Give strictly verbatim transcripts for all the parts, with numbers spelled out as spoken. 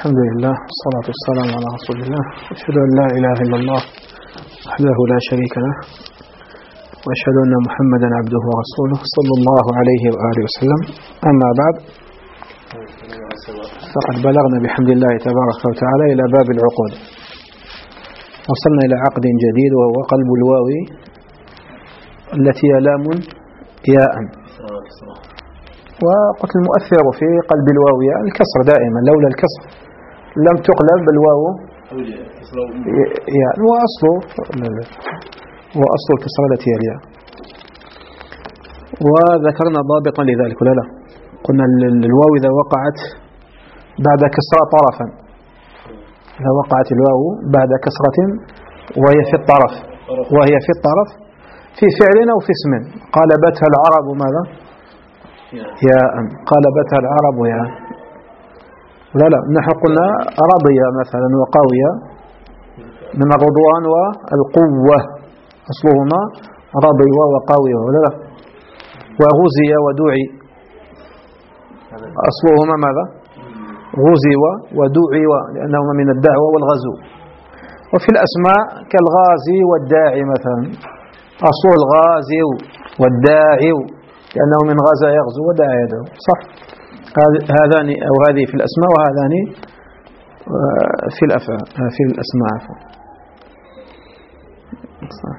الحمد لله والصلاة والسلام على رسول الله. أشهد أن لا إله إلا الله وحده لا شريك له، وأشهد أن محمدا عبده ورسوله صلى الله عليه وآله وسلم. أما بعد، فقد بلغنا بحمد الله تبارك وتعالى إلى باب العقود. وصلنا إلى عقد جديد وهو قلب الواو التي هي لام ياء. وقلت المؤثر في قلب الواو ياء الكسر دائما، لولا الكسر لم تقلب الواو ياء. وأصله وأصل الكسر التي هي الياء. وذكرنا ضابطا لذلك ولا لا؟ قلنا الواو إذا وقعت بعد كسرة طرفا، إذا وقعت الواو بعد كسرة وهي في الطرف وهي في الطرف في فعل أو في اسم، قالبتها العرب ماذا؟ ياء. قالبتها العرب ياء. لا لا نحن قلنا رضي مثلا وقوية من الرضوان والقوة، أصلهما رضي وقوية ولا لا؟ وغزي ودعي أصلهما ماذا؟ غزي ودعي، لأنهما من الدعوة والغزو. وفي الأسماء كالغازي والداعي مثلا، أصل الغازي والداعي لأنه من غزا يغزو ودعا يدعو، صح؟ هذان أو هذه في الأسماء، وهذان في الأفعال في الأسماء. صح.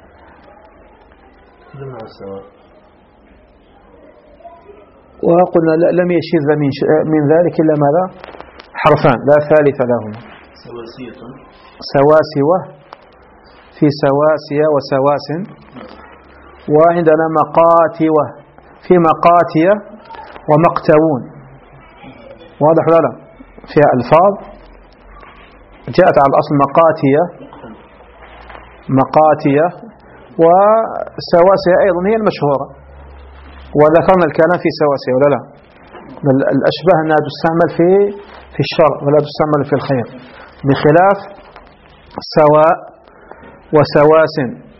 وقلنا لم يشذ من من ذلك إلا ماذا؟ حرفان لا ثالث لهما. سواسية سواسوة في سواسية وسواس. وعندنا مقاتوة في مقاتية ومقتوون. واضح ولا لا؟ فيها ألفاظ جاءت على الأصل مقاتية مقاتية وسواسية أيضا هي المشهورة. وذكرنا الكلام في سواسية ولا لا؟ الأشبه أنها تستعمل في في الشر ولا تستعمل في الخير، بخلاف سواء وسواس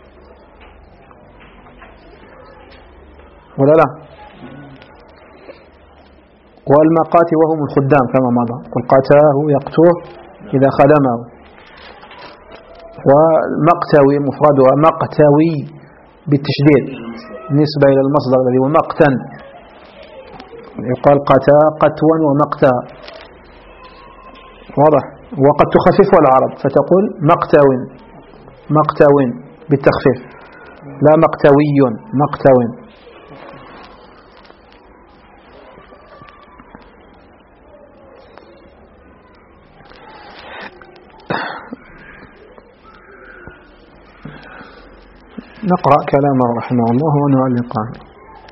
ولا لا؟ والمقاتي وهم الخدام كما مضى، قل قاتاه يقتوه إذا خدمه. والمقتوي مفردها مقتوي بالتشديد بالنسبة إلى المصدر الذي هو مقتا، يقال قتا قتوا ومقتا. واضح؟ وقد تخفف العرب فتقول مقتو مقتو بالتخفيف، لا مقتوي مقتو. نقرأ كلامه رحمه الله ونعلق عنه.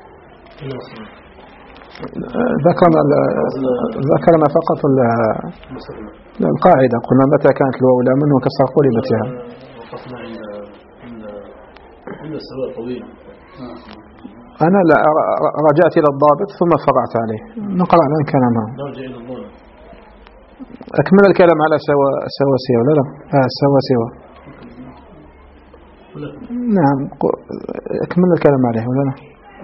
ذكرنا ذكرنا فقط القاعدة، قلنا متى كانت الواو لا منه كسر قلبتها. وقفنا عند عند السواء طويل. أنا لا رجعت إلى الضابط ثم فرعت عليه. نقرأ الآن كلامه. نرجع إلى الضابط. أكمل الكلام على سوا سواسية ولا لا؟ آه سواسية. نعم أكمل الكلام عليه ولا لا؟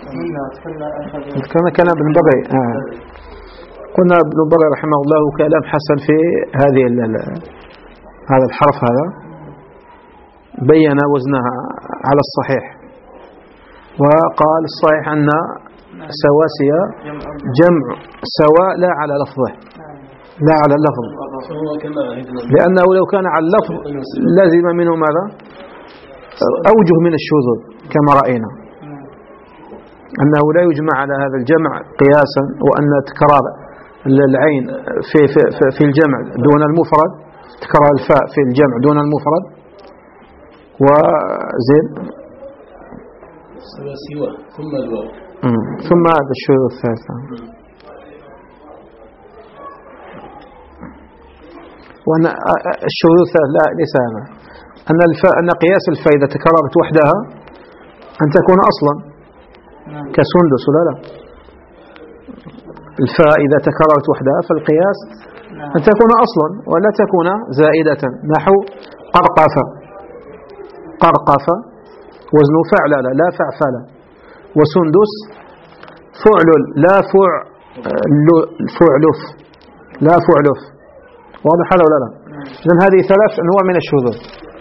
كما كلام ابن بغي. آه. قلنا ابن بغي رحمه الله كلام حسن في هذه هذا الحرف، هذا بين وزنها على الصحيح، وقال الصحيح أن سواسية جمع سواء لا على لفظه، لا على اللفظ، لأنه لو كان على اللفظ لازم منه ماذا؟ أوجه من الشذوذ كما رأينا، أنه لا يجمع على هذا الجمع قياسا، وأن تكرار العين في, في, في, في الجمع دون المفرد، تكرار الفاء في الجمع دون المفرد. وزين سوى ثم الواو ثم هذا الشذوذ الثالث. وأن الشذوذ لا ليس هذا، أن الفاء أن قياس الفاء إذا تكررت وحدها أن تكون أصلا كسندس ولا لا؟ الفاء إذا تكررت وحدها فالقياس أن تكون أصلا ولا تكون زائدة، نحو قرقفة. قرقفة وزن فعل لا فعفل. وسندس فعل لا فعلف لا فعلف واضح هذا ولا لا؟ إذن هذه ثلاث أنواع من الشذوذ.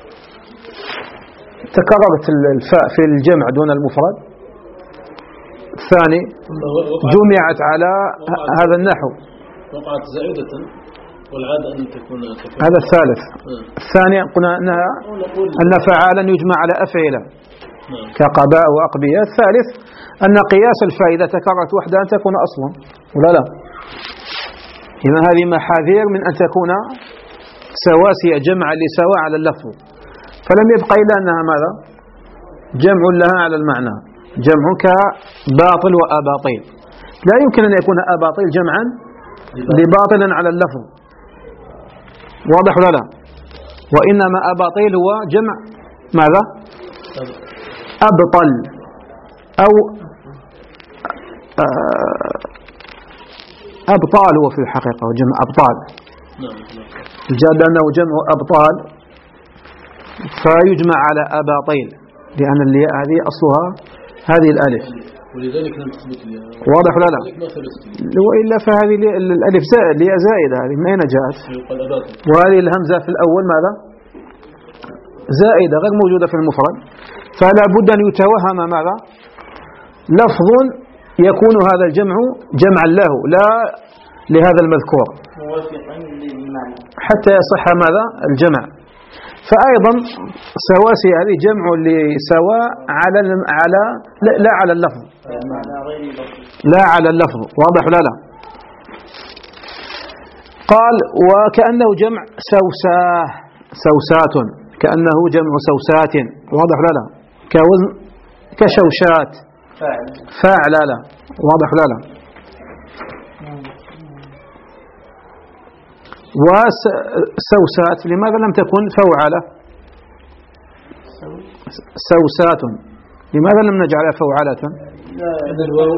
تكررت الفاء في الجمع دون المفرد. الثاني جمعت على هذا النحو، وقعت زائدة والعادة أن تكون تكون هذا الثالث. الثاني قلنا أنها أن فعالا يجمع على أفعلة كقباء وأقبياء. الثالث أن قياس الفاء إذا تكررت وحدها أن تكون أصلا ولا لا. إذا هذه محاذير من أن تكون سواسية جمعا لسواء على اللفظ، فلم يبقى إلا أنها ماذا؟ جمع لها على المعنى، جمع كباطل وأباطيل. لا يمكن أن يكون أباطيل جمعا لباطلا على اللفظ، واضح ولا لا؟ وإنما أباطيل هو جمع ماذا؟ أبطل أو أبطال هو في الحقيقة جمع أبطال. الجاد أنه جمع أبطال فيجمع على أباطيل لأن الياء هذه أصلها هذه الألف، ولذلك لم تثبت الياء. واضح ولا لا؟ وإلا فهذه الألف زائد الياء زائدة، هذه من أين جاءت؟ وهذه الهمزة في الأول ماذا؟ زائدة غير موجودة في المفرد، فلا بد أن يتوهم ماذا؟ لفظ يكون هذا الجمع جمعا له لا لهذا المذكور حتى يصح ماذا؟ الجمع. فأيضا سواسي هذه جمع لسواء على على لا, لا على اللفظ، لا على اللفظ، واضح لا لا؟ قال وكأنه جمع سوساه، سوسات، كأنه جمع سوسات، واضح لا لا؟ كوزن كشوشات، فاعل لا لا، واضح لا لا؟ وسوسات لماذا لم تكن فوعلة؟ سوسات لماذا لم نجعلها فوعلة؟ هذا الواو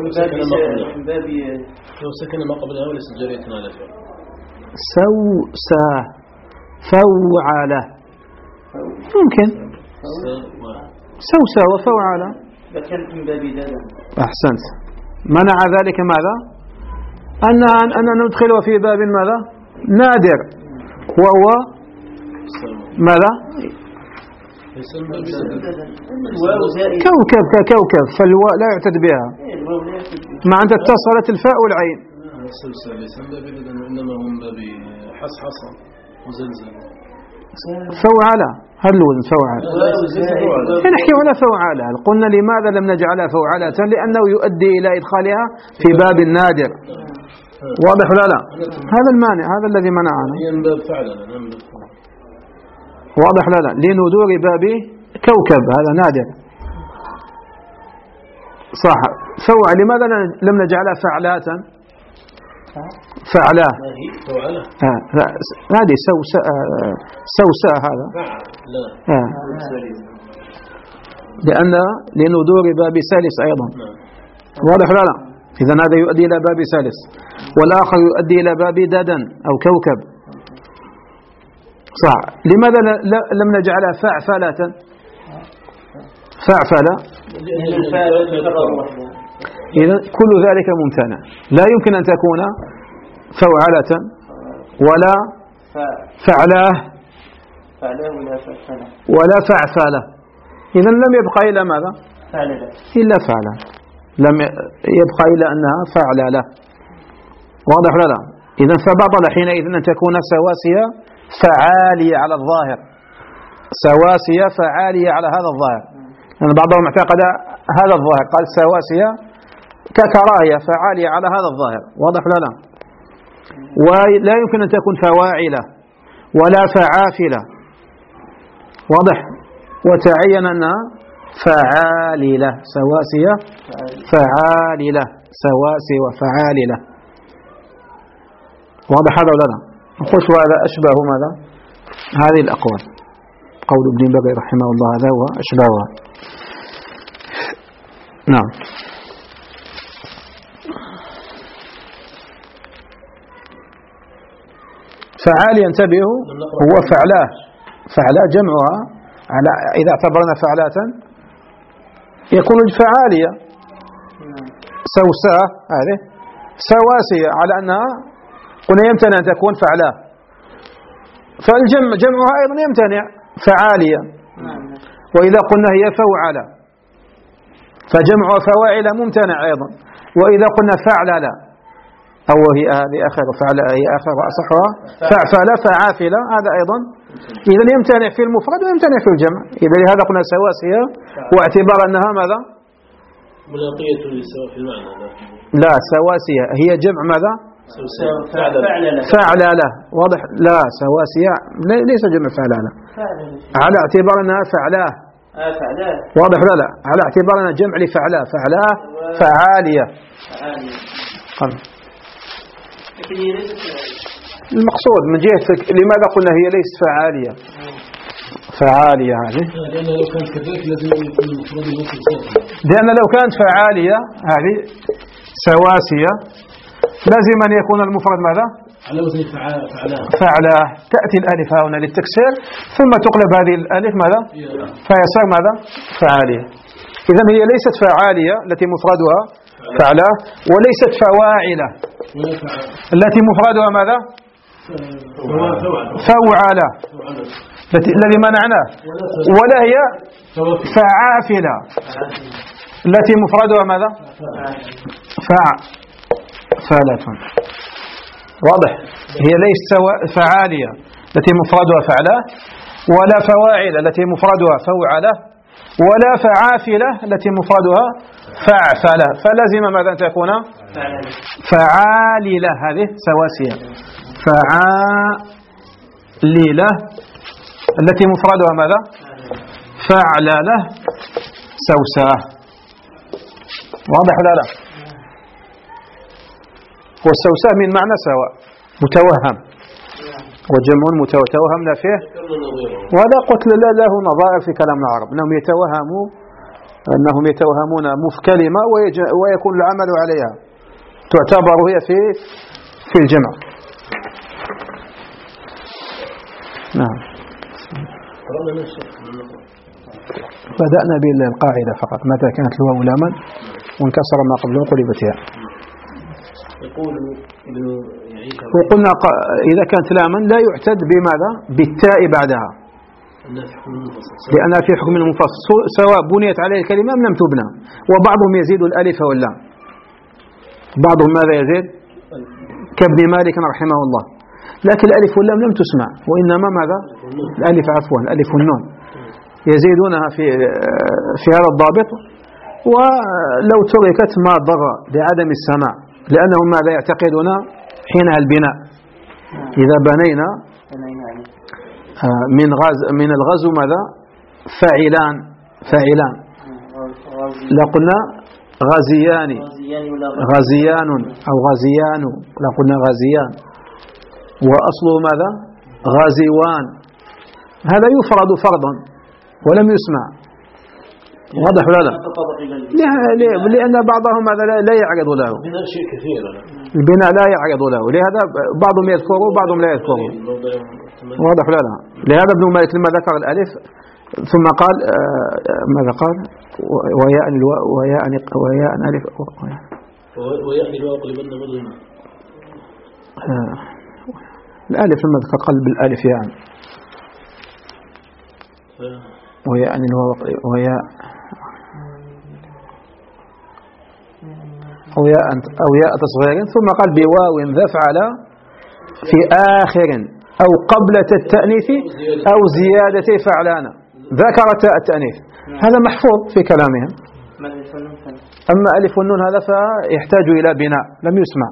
لو سكن ما قبلها وليس جرية على فعل. سوسا فوعلة ممكن سوسا وفوعلة. أحسنت. منع ذلك ماذا؟ أن أن ندخله في باب ماذا؟ نادر، وهو ماذا؟ كوكب ككوكب، فالواء لا يعتد بها مع أن اتصلت الفاء والعين. إنما هم بحصحصة وزلزل. فوعلة، هل الوزن فوعلة؟ نحكي على فوعلة. قلنا لماذا لم نجعلها فوعلة؟ لأنه يؤدي إلى إدخالها في باب النادر، واضح ولا لا؟ هذا المانع، هذا الذي منعنا. واضح لا لا؟ لندور باب كوكب، هذا نادر صح. فوع لماذا لم نجعلها فعلات؟ فعلاه آه. هذه سوساء سوساء هذا آه. لأن لندور باب سالس أيضا، واضح لا لا؟ إذن هذا يؤدي إلى باب سالس، والآخر يؤدي إلى باب ددن أو كوكب صح. لماذا لم نجعلها فعفلة؟ فعفلة إذن كل ذلك ممتنع، لا يمكن أن تكون فوعلة ولا فعلاه ولا فعفلة. إذن لم يبقى إلا ماذا؟ إلا فعلة، لم يبقى إلا أنها فعلة، واضح ولا لا؟ إذن فبطل حينئذ أن تكون سواسية فعالية على الظاهر، سواسية فعالية على هذا الظاهر، لأن يعني بعضهم اعتقد هذا الظاهر، قال سواسية ككراهية فعالية على هذا الظاهر، واضح ولا لا؟ ولا يمكن أن تكون فواعلة ولا فعافلة، واضح؟ وتعين أنها فعاللة، سواسية فعاللة، سواسي وفعاللة، واضح هذا ولا لا؟ نقول هذا أشبه ماذا؟ هذه الأقوال، قول ابن بغي رحمه الله هذا هو أشبهها. نعم. فعال ينتبه هو فعلاه، فعلاه جمعها على إذا اعتبرنا فعلات يكون فعالية، سوساء هذه سواسية على أنها قلنا يمتنع أن تكون فعلاه، فالجمع جمعها أيضا يمتنع فعالية. وإذا قلنا هي فوعلة فجمعها فواعل ممتنع أيضا. وإذا قلنا فعللة أو هي هذه آخر فعل هي آخر أصحها فعفل فعافلة هذا أيضا إذا يمتنع في المفرد ويمتنع في الجمع. إذا لهذا قلنا سواسية واعتبار أنها ماذا؟ ملاقية للسواء في المعنى. لا سواسية هي جمع ماذا؟ فعلالة واضح. لا سواسية ليس جمع فعلالة على اعتبار أنها فعلاه واضح. لا لا على اعتبار أنها جمع لفعلاه فعلاه فعالية. المقصود من جهة لماذا قلنا هي ليست فعالية فعالية هذه لأن لو كانت كذلك لازم يكون المفرد يوصل صوته. لأن لو كانت فعالية هذه سواسية لازم أن يكون المفرد ماذا؟ على وزن فعلاه. فعلاه تأتي الألف هنا للتكسير ثم تقلب هذه الألف ماذا؟ فيصير ماذا؟ فعالية. إذن هي ليست فعالية التي مفردها فعلاه وليست فواعلة التي مفردها ماذا؟ فوعلة الذي منعناه. ولا هي فعافلة التي مفردها ماذا؟ فعفلة. واضح. هي ليست فعالية التي مفردها فعلة ولا فواعلة التي مفردها فوعلة ولا فعافلة التي مفردها فعفلة. فلازم ماذا أن تكون فعاللة هذه سواسية فعاللة التي مفردها ماذا فعللة سوساء. واضح ولا لا؟ والسوساء من معنى سواء متوهم وجمع متوهم لا فيه. وهذا قلت له نظائر في كلام العرب أنهم يتوهموا أنهم يتوهمون كلمة ويكون العمل عليها تعتبر هي في في الجمع. نعم. بدأنا بالقاعدة فقط متى كانت الواو لاما وانكسر ما قبله قلبت ياء. وقلنا إذا كانت لاما لا يعتد بماذا بالتاء بعدها لأنها في حكم المنفصل سواء بنيت عليه الكلمة أم لم تبنى. وبعضهم يزيد الألف واللام بعضهم ماذا يزيد كابن مالك رحمه الله لكن الألف واللام لم تسمع وإنما ماذا الألف عفوا الألف والنون يزيدونها في في هذا الضابط. ولو تركت ما ضر لعدم السماع لأنهم ماذا يعتقدون حينها البناء. إذا بنينا من غاز من الغزو ماذا فاعلان فاعلان لقلنا غازيان غازيان أو غازيان لقلنا غازيان وأصله ماذا غازيوان. هذا يفرد فرضا ولم يسمع. واضح ولا لا؟ لأن بعضهم هذا لا يعرض له البناء لا يعرض له لهذا بعضهم يذكره وبعضهم لا يذكره. واضح ولا لا؟ لهذا ابن مالك لما ذكر الألف ثم قال ماذا قال وياء وياء وياء ألف وياء الواو قلبنا مضمون. الألف لما ذكر قلب الألف يعني وياء الواو وياء أو ياء أو ياء تصغير ثم قال بواو ذفعل في آخر أو قبل التأنيث أو زيادة فعلان ذكر التأنيث. هذا محفوظ في كلامهم. أما ألف والنون هذا فيحتاج إلى بناء لم يسمع.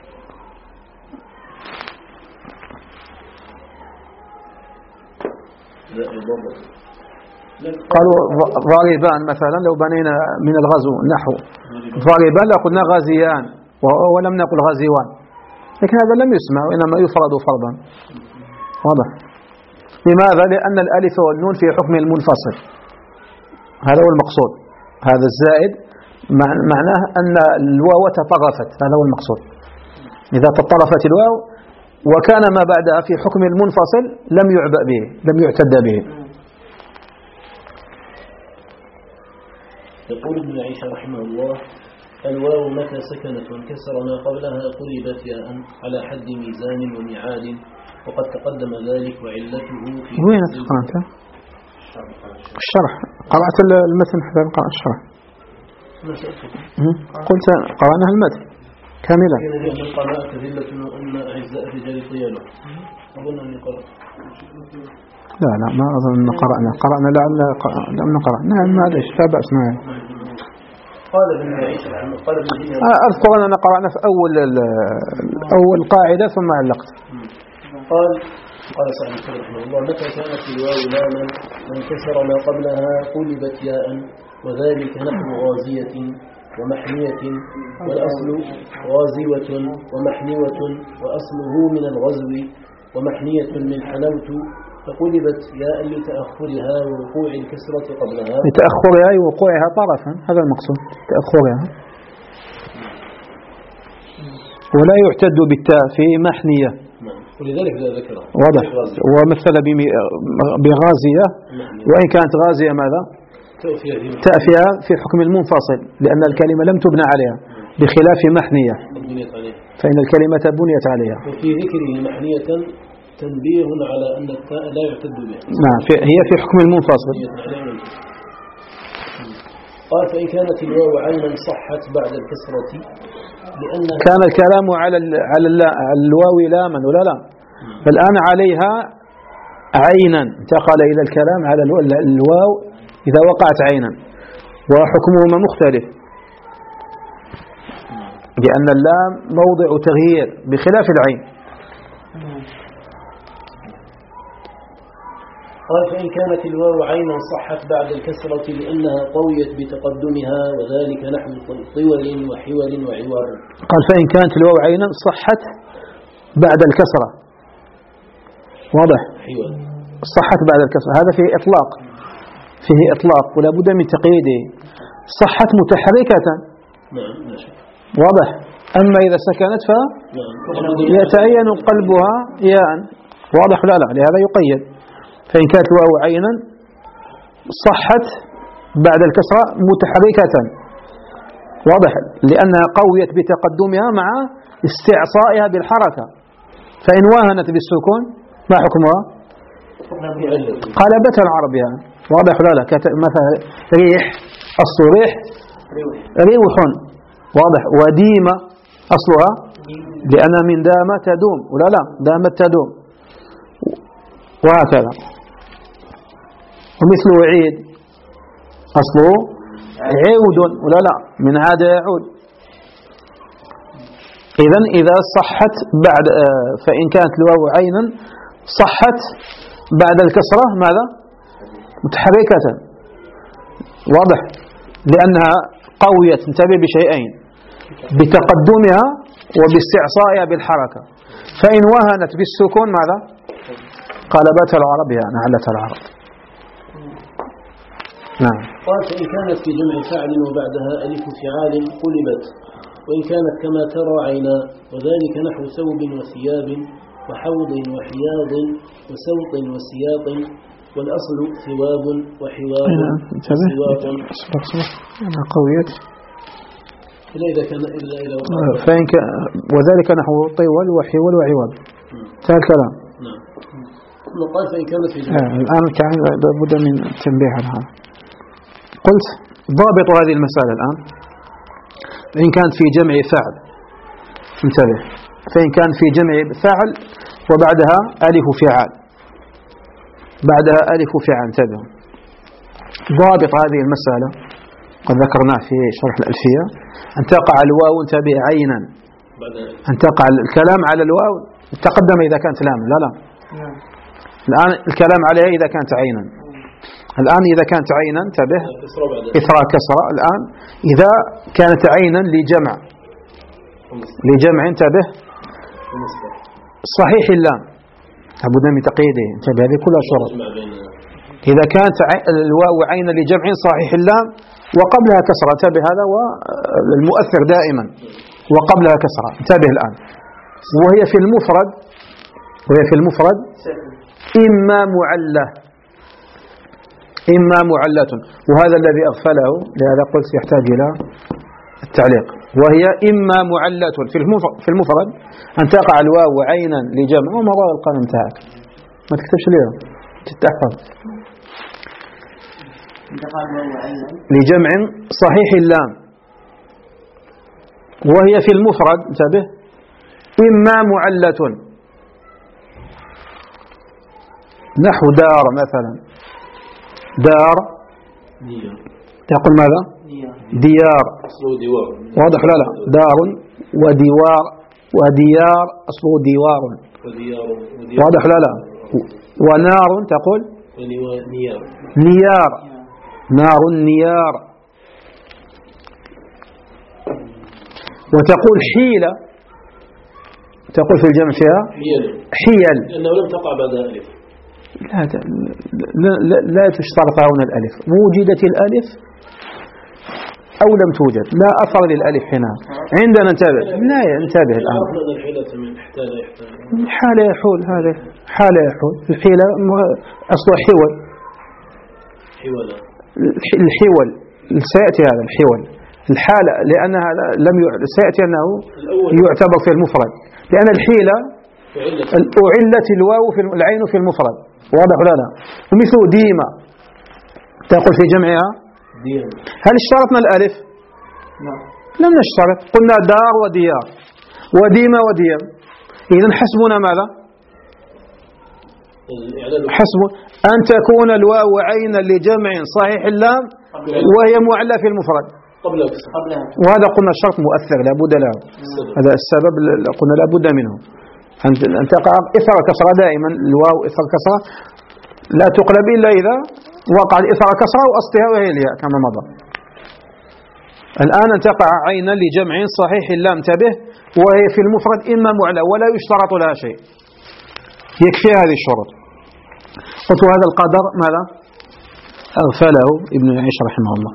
قالوا ضاربان مثلا لو بنينا من الغزو نحو ضاربان لقلنا غازيان ولم نقل غازيوان لكن هذا لم يسمع وإنما يفرد فرضا. واضح. لماذا؟ لأن الألف والنون في حكم المنفصل هذا هو المقصود. هذا الزائد معناه أن الواو تطرفت هذا هو المقصود. إذا تطرفت الواو وكان ما بعدها في حكم المنفصل لم يعبأ به لم يعتد به. يقول ابن عيسى رحمه الله الواو متى سكنت وانكسر ما قبلها قلبت ياء على حد ميزان وميعاد، وقد تقدم ذلك وعلته في وين قرأتها؟ الشرح. قرأت المتن حتى قرأت الشرح. قلت قرأنا المتن كاملا. من قرأت ذلة وأن أعزاء رجال طياله. أظن أني قرأت. لا لا ما أظن أن قرأنا قرأنا لعل لم نقرأ. نعم معلش لا بأس معي. قال ابن معيش قال ابن أذكر أننا قرأنا في أول أول قاعدة ثم علقت. قال قال صاحب الشرح رحمه الله متى كانت الواو لاما وانكسر ما قبلها قلبت ياء، وذلك نحو غازية ومحنية، والأصل غازوة ومحنوة، وأصله من الغزو، ومحنية من حنوت، فقلبت ياء لتأخرها ووقوع الكسرة قبلها. لتأخرها أي وقوعها طرفا، هذا المقصود تأخرها. ولا يعتد بالتاء في محنية، ولذلك لا ذكره واضح. ومثل بغازية، وإن كانت غازية ماذا؟ تأفيها في حكم المنفصل، لأن الكلمة لم تبنى عليها، بخلاف محنية فإن الكلمة بنيت عليها. وفي ذكره محنية تنبيه على أن التاء لا يعتد بها. نعم هي في حكم المنفصل. قال فإن كانت الواو عينا صحت بعد الكسرة، لأن كان الكلام على على الواو لاما ولا لا؟ فالآن عليها عينا، انتقل إلى الكلام على الواو إذا وقعت عينا، وحكمهما مختلف، لأن اللام موضع تغيير بخلاف العين. قال فإن كانت الواو عينا صحت بعد الكسرة لأنها قويت بتقدمها، وذلك نحو طول وحول وعور. قال فإن كانت الواو عينا صحت بعد الكسرة، واضح؟ حول. صحت بعد الكسرة، هذا فيه إطلاق، فيه إطلاق ولا بد من تقييده. صحت متحركة، نعم ماشي، واضح. أما إذا سكنت فيتعين قلبها ياء، واضح لا لا، لهذا يقيد. فإن كانت الواو عينا صحت بعد الكسرة متحركة، واضح، لأنها قويت بتقدمها مع استعصائها بالحركة. فإن واهنت بالسكون ما حكمها؟ قلبتها العرب يعني، واضح لا لا. مثلا ريح، أصل ريح ريح، واضح. وديمة أصلها لأنها من دام تدوم ولا لا، دامت تدوم، وهكذا. ومثل عيد أصله عود ولا لا، من عاد يعود. إذن إذا صحت بعد فإن كانت الواو عينا صحت بعد الكسرة ماذا؟ متحركة، واضح، لأنها قوية. انتبه بشيئين، بتقدمها وباستعصائها بالحركة. فإن وهنت بالسكون ماذا؟ قلبت العرب يعني علت العرب. نعم. قال فإن كانت في جمع فعل وبعدها ألف فعال قلبت، وإن كانت كما ترى عينا، وذلك نحو ثوب وثياب وحوض وحياض وسوط وسياط، والأصل ثواب وحوار وسواط. أنا قويت. إلا إذا كان إلا إذا فإن ك... وذلك نحو طول وحول وعوض. هذا الكلام. نعم. ثم قال فإن كانت في جمع. آه. الآن كان لابد من تنبيه على هذا. قلت ضابط هذه المسألة الآن، فإن كانت في جمع فعل، انتبه، فإن كان في جمع فعل وبعدها ألف فعال، بعدها ألف فعال، انتبه. ضابط هذه المسألة قد ذكرناه في شرح الألفية، أن تقع الواو انتبه عينا، أن تقع الكلام على الواو تقدم إذا كانت لاما، لا لا، الآن الكلام عليها إذا كانت عينا. الآن إذا كانت عينا انتبه، إثر كسرة. الآن إذا كانت عينا لجمع، لجمع انتبه، صحيح اللام لابد من تقييده، انتبه، هذه كلها شرط. إذا كانت الواو عينا لجمع صحيح اللام وقبلها كسرة، انتبه، هذا هو المؤثر دائما، وقبلها كسرة، انتبه الآن. وهي في المفرد، وهي في المفرد إما معلة إما معلة، وهذا الذي أغفله، لهذا قلت يحتاج إلى التعليق، وهي إما معلة في المفرد أن تقع الواو عينا لجمع ومضى القلم تاعك ما تكتبش ليه تتحفظ لجمع صحيح اللام، وهي في المفرد انتبه إما معلة نحو دار مثلا، دار تقول ماذا؟ ديار، واضح لا لا؟ دار وديوار وديار أصله ديوار، واضح لا لا؟ ونار تقول نيار، نار نيار. وتقول حيلة، تقول في الجمع فيها حيل لأنه لم تقع بعد ألف. لا لا, لا, لا تشترط هنا الألف، وجدت الألف أو لم توجد لا أثر للألف هنا عندنا. انتبه لا انتبه الآن حال يحول، هذا حال يحول. الحيلة أصله حول، الحول سيأتي هذا الحول الحالة لأنها لم ي... سيأتي أنه يعتبر في المفرد، لأن الحيلة أعلت الواو في العين في المفرد، واضح ولا لا؟ ومثل ديمة تقول في جمعها ديم. هل اشترطنا الألف؟ نعم لم نشترط، قلنا دار وديار وديمة وديم. إذن حسبنا ماذا؟ حسب أن تكون الواو عينا لجمع صحيح اللام وهي معلة في المفرد قبلها، وهذا قلنا الشرط مؤثر لا بد له، هذا السبب قلنا لا بد منه أن تقع إثر كسرة دائما. الواو إثر كسرة لا تقلب إلا إذا وقع الإثر كسرة وأصلها وهي الياء كما مضى. الآن أن تقع عينا لجمع صحيح اللام انتبه وهي في المفرد إما معلى ولا يشترط لها شيء، يكفي هذه الشروط. قلت هذا القدر ماذا أغفله ابن يعيش رحمه الله.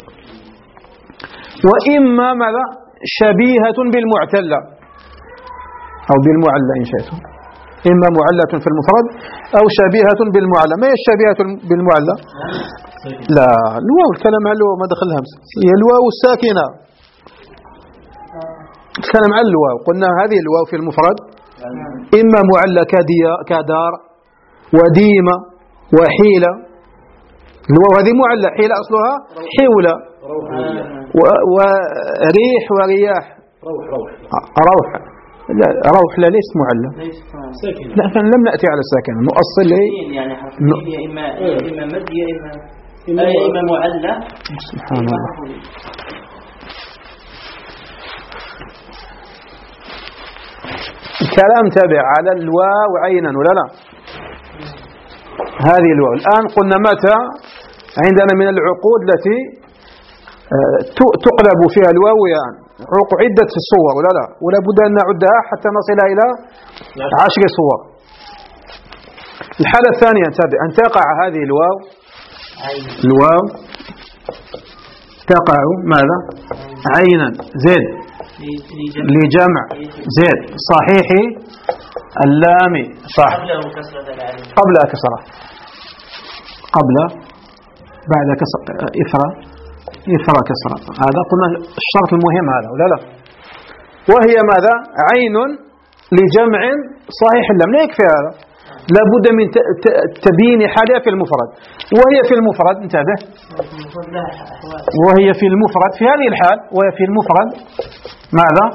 وإما ماذا شبيهة بالمعتلة أو بالمعلى إن شئتم، إما معلة في المفرد أو شبيهة بالمعلى. ما هي الشبيهة بالمعلى؟ لا الواو الكلام على الواو ما دخل الهمس، هي الواو الساكنة الكلام على الواو. قلنا هذه الواو في المفرد إما معلى كدار وديمة وحيلة. الواو هذه معلى، حيلة أصلها حولة وريح ورياح. روح روح روح لا روح لا ليست معلى، لا لم نأتي على الساكنة نؤصل لي يعني حرفيا إما إما مد يا إما إما معلى. سبحان الله. الكلام تابع على الواو عينا ولا لا؟ هذه الواو الآن قلنا متى عندنا من العقود التي تقلب فيها الواو يعني عدة الصور ولا لا؟ ولا بد أن نعدها حتى نصل إلى عشر صور. الحالة الثانية أن تقع هذه الواو الواو تقع ماذا؟ عينا زد لجمع زد صحيح اللام صح قبلها كسرة، قبل بعد كسرة إثرة إثرة كسرة. هذا قلنا الشرط المهم هذا ولا لا؟ وهي ماذا؟ عين لجمع صحيح اللام. لا يكفي هذا، لابد من تبيين حالها في المفرد. وهي في المفرد انتبه، وهي في المفرد في هذه الحال وهي في المفرد ماذا؟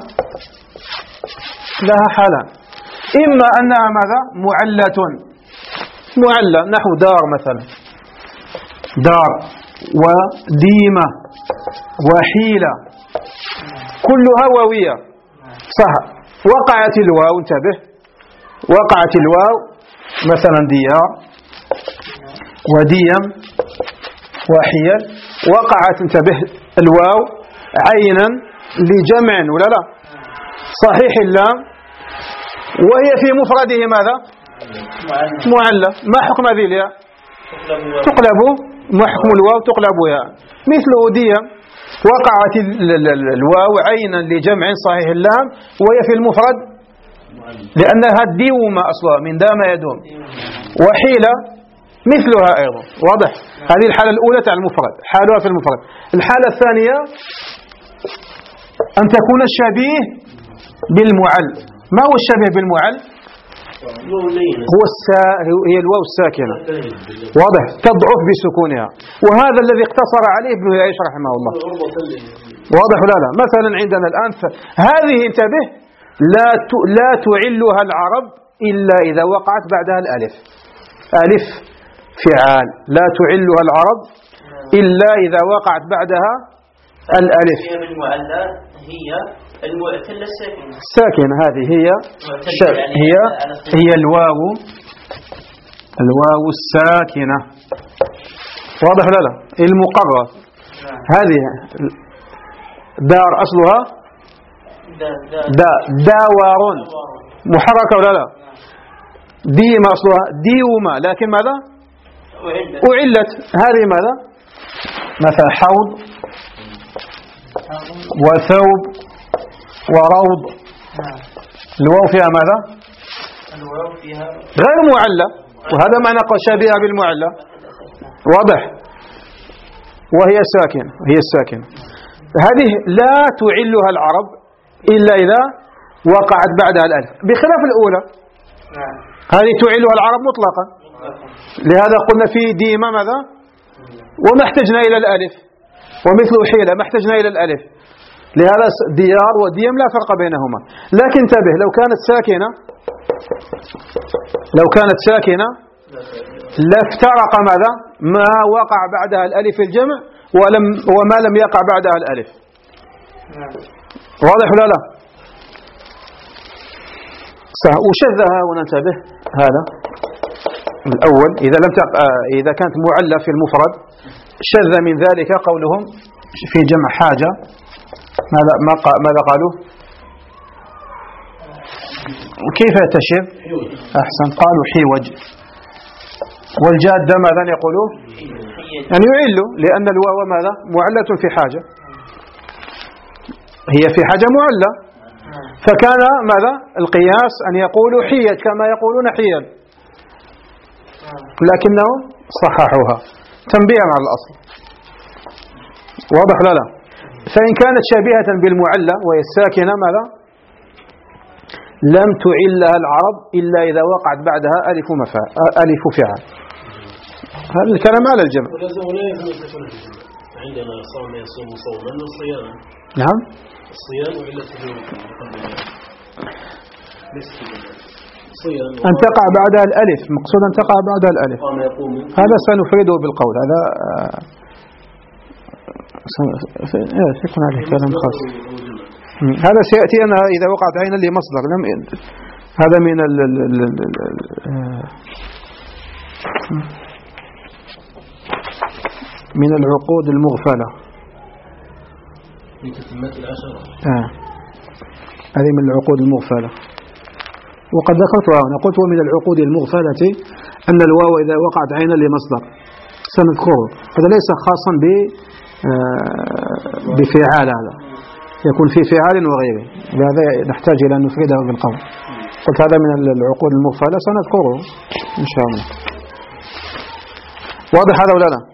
لها حالان، إما أنها ماذا؟ معلة معلة نحو دار مثلا، دار وديمة وحيلة كلها واوية صح. وقعت الواو انتبه، وقعت الواو مثلا ديار وديم وحيل، وقعت انتبه الواو عينا لجمع ولا لا صحيح اللام وهي في مفرده ماذا؟ معلة. ما حكم هذه الياء؟ تقلب. ما حكم الواو؟ تقلب ياء. مثل ديم وقعت الواو عينا لجمع صحيح اللام وهي في المفرد لأنها ديومة أصلا من دام يدوم، وحيلة مثلها أيضا. واضح؟ هذه الحالة الأولى تاع المفرد، حالها في المفرد. الحالة الثانية أن تكون الشبيه بالمعل. ما هو الشبيه بالمعل؟ هو السا... هي الواو الساكنة، واضح، تضعف بسكونها، وهذا الذي اقتصر عليه ابن العيش رحمه الله. واضح ولا لا؟ مثلا عندنا الآن ف... هذه انتبه لا ت... لا تعلها العرب إلا إذا وقعت بعدها الألف. ألف فعال لا تعلها العرب إلا إذا وقعت بعدها الألف. هي المعلى هي المعتلة الساكنة. الساكنة هذه هي ش... هي هي الواو الواو الساكنة. واضح ولا لا؟ المقرر. هذه دار أصلها دا داوار محركة ولا لا؟ ديم أصلها ديوما، لكن ماذا؟ أعلت. هذه ماذا؟ مثلا حوض وثوب وروض. الواو فيها ماذا؟ الواو فيها غير معلة، وهذا معنى شبيهة بالمعلة. واضح؟ وهي ساكنة، هي الساكنة. هذه لا تعلها العرب إلا إذا وقعت بعدها الألف، بخلاف الأولى. هذه تعلها العرب مطلقا. لهذا قلنا في ديما ماذا؟ وما احتجنا إلى الألف، ومثل حيلة ما احتجنا إلى الألف. لهذا ديار وديم لا فرق بينهما. لكن انتبه، لو كانت ساكنة لو كانت ساكنة لافترق ماذا؟ ما وقع بعدها الألف الجمع ولم وما لم يقع بعدها الألف. واضح ولا لا؟ صح. وشذها وننتبه هذا الأول إذا لم تق... إذا كانت معلة في المفرد. شذ من ذلك قولهم في جمع حاجة. ماذا ما ق... ماذا قالوا؟ كيف تشذ؟ أحسن، قالوا حيوج. والجادة ماذا يقولوا؟ يعني يعل، لأن الواو ماذا؟ معلة في حاجة، هي في حاجة معلة، فكان ماذا؟ القياس أن يقولوا حيج كما يقولون حيل، لكنهم صححوها تنبيها على الأصل. واضح لا لا؟ فإن كانت شبيهة بالمعلة وهي الساكنة ماذا؟ لم تعلها العرب إلا إذا وقعت بعدها ألف مفعل ألف فعل. هذا الكلام على الجمع. عندنا صوم يصوم صوما والصيام. نعم. الصيام وعلته الصيام أن تقع بعدها الألف، مقصود أن تقع بعدها الألف. هذا سنفرده بالقول. هذا سيكون عليه كلام خاص. هذا سيأتي أن إذا وقعت عينا لمصدر لم هذا من ال ال من العقود المغفلة، من تتمات العشرة. آه. هذه من العقود المغفلة، وقد ذكرتها هنا. قلت ومن العقود المغفلة أن الواو إذا وقعت عينا لمصدر سنذكره. هذا ليس خاصا ب بفعال، هذا يكون في فعال وغيره، لهذا نحتاج إلى أن نفرده بالقول. قلت هذا من العقود المغفلة سنذكره إن شاء الله. واضح هذا ولا لا؟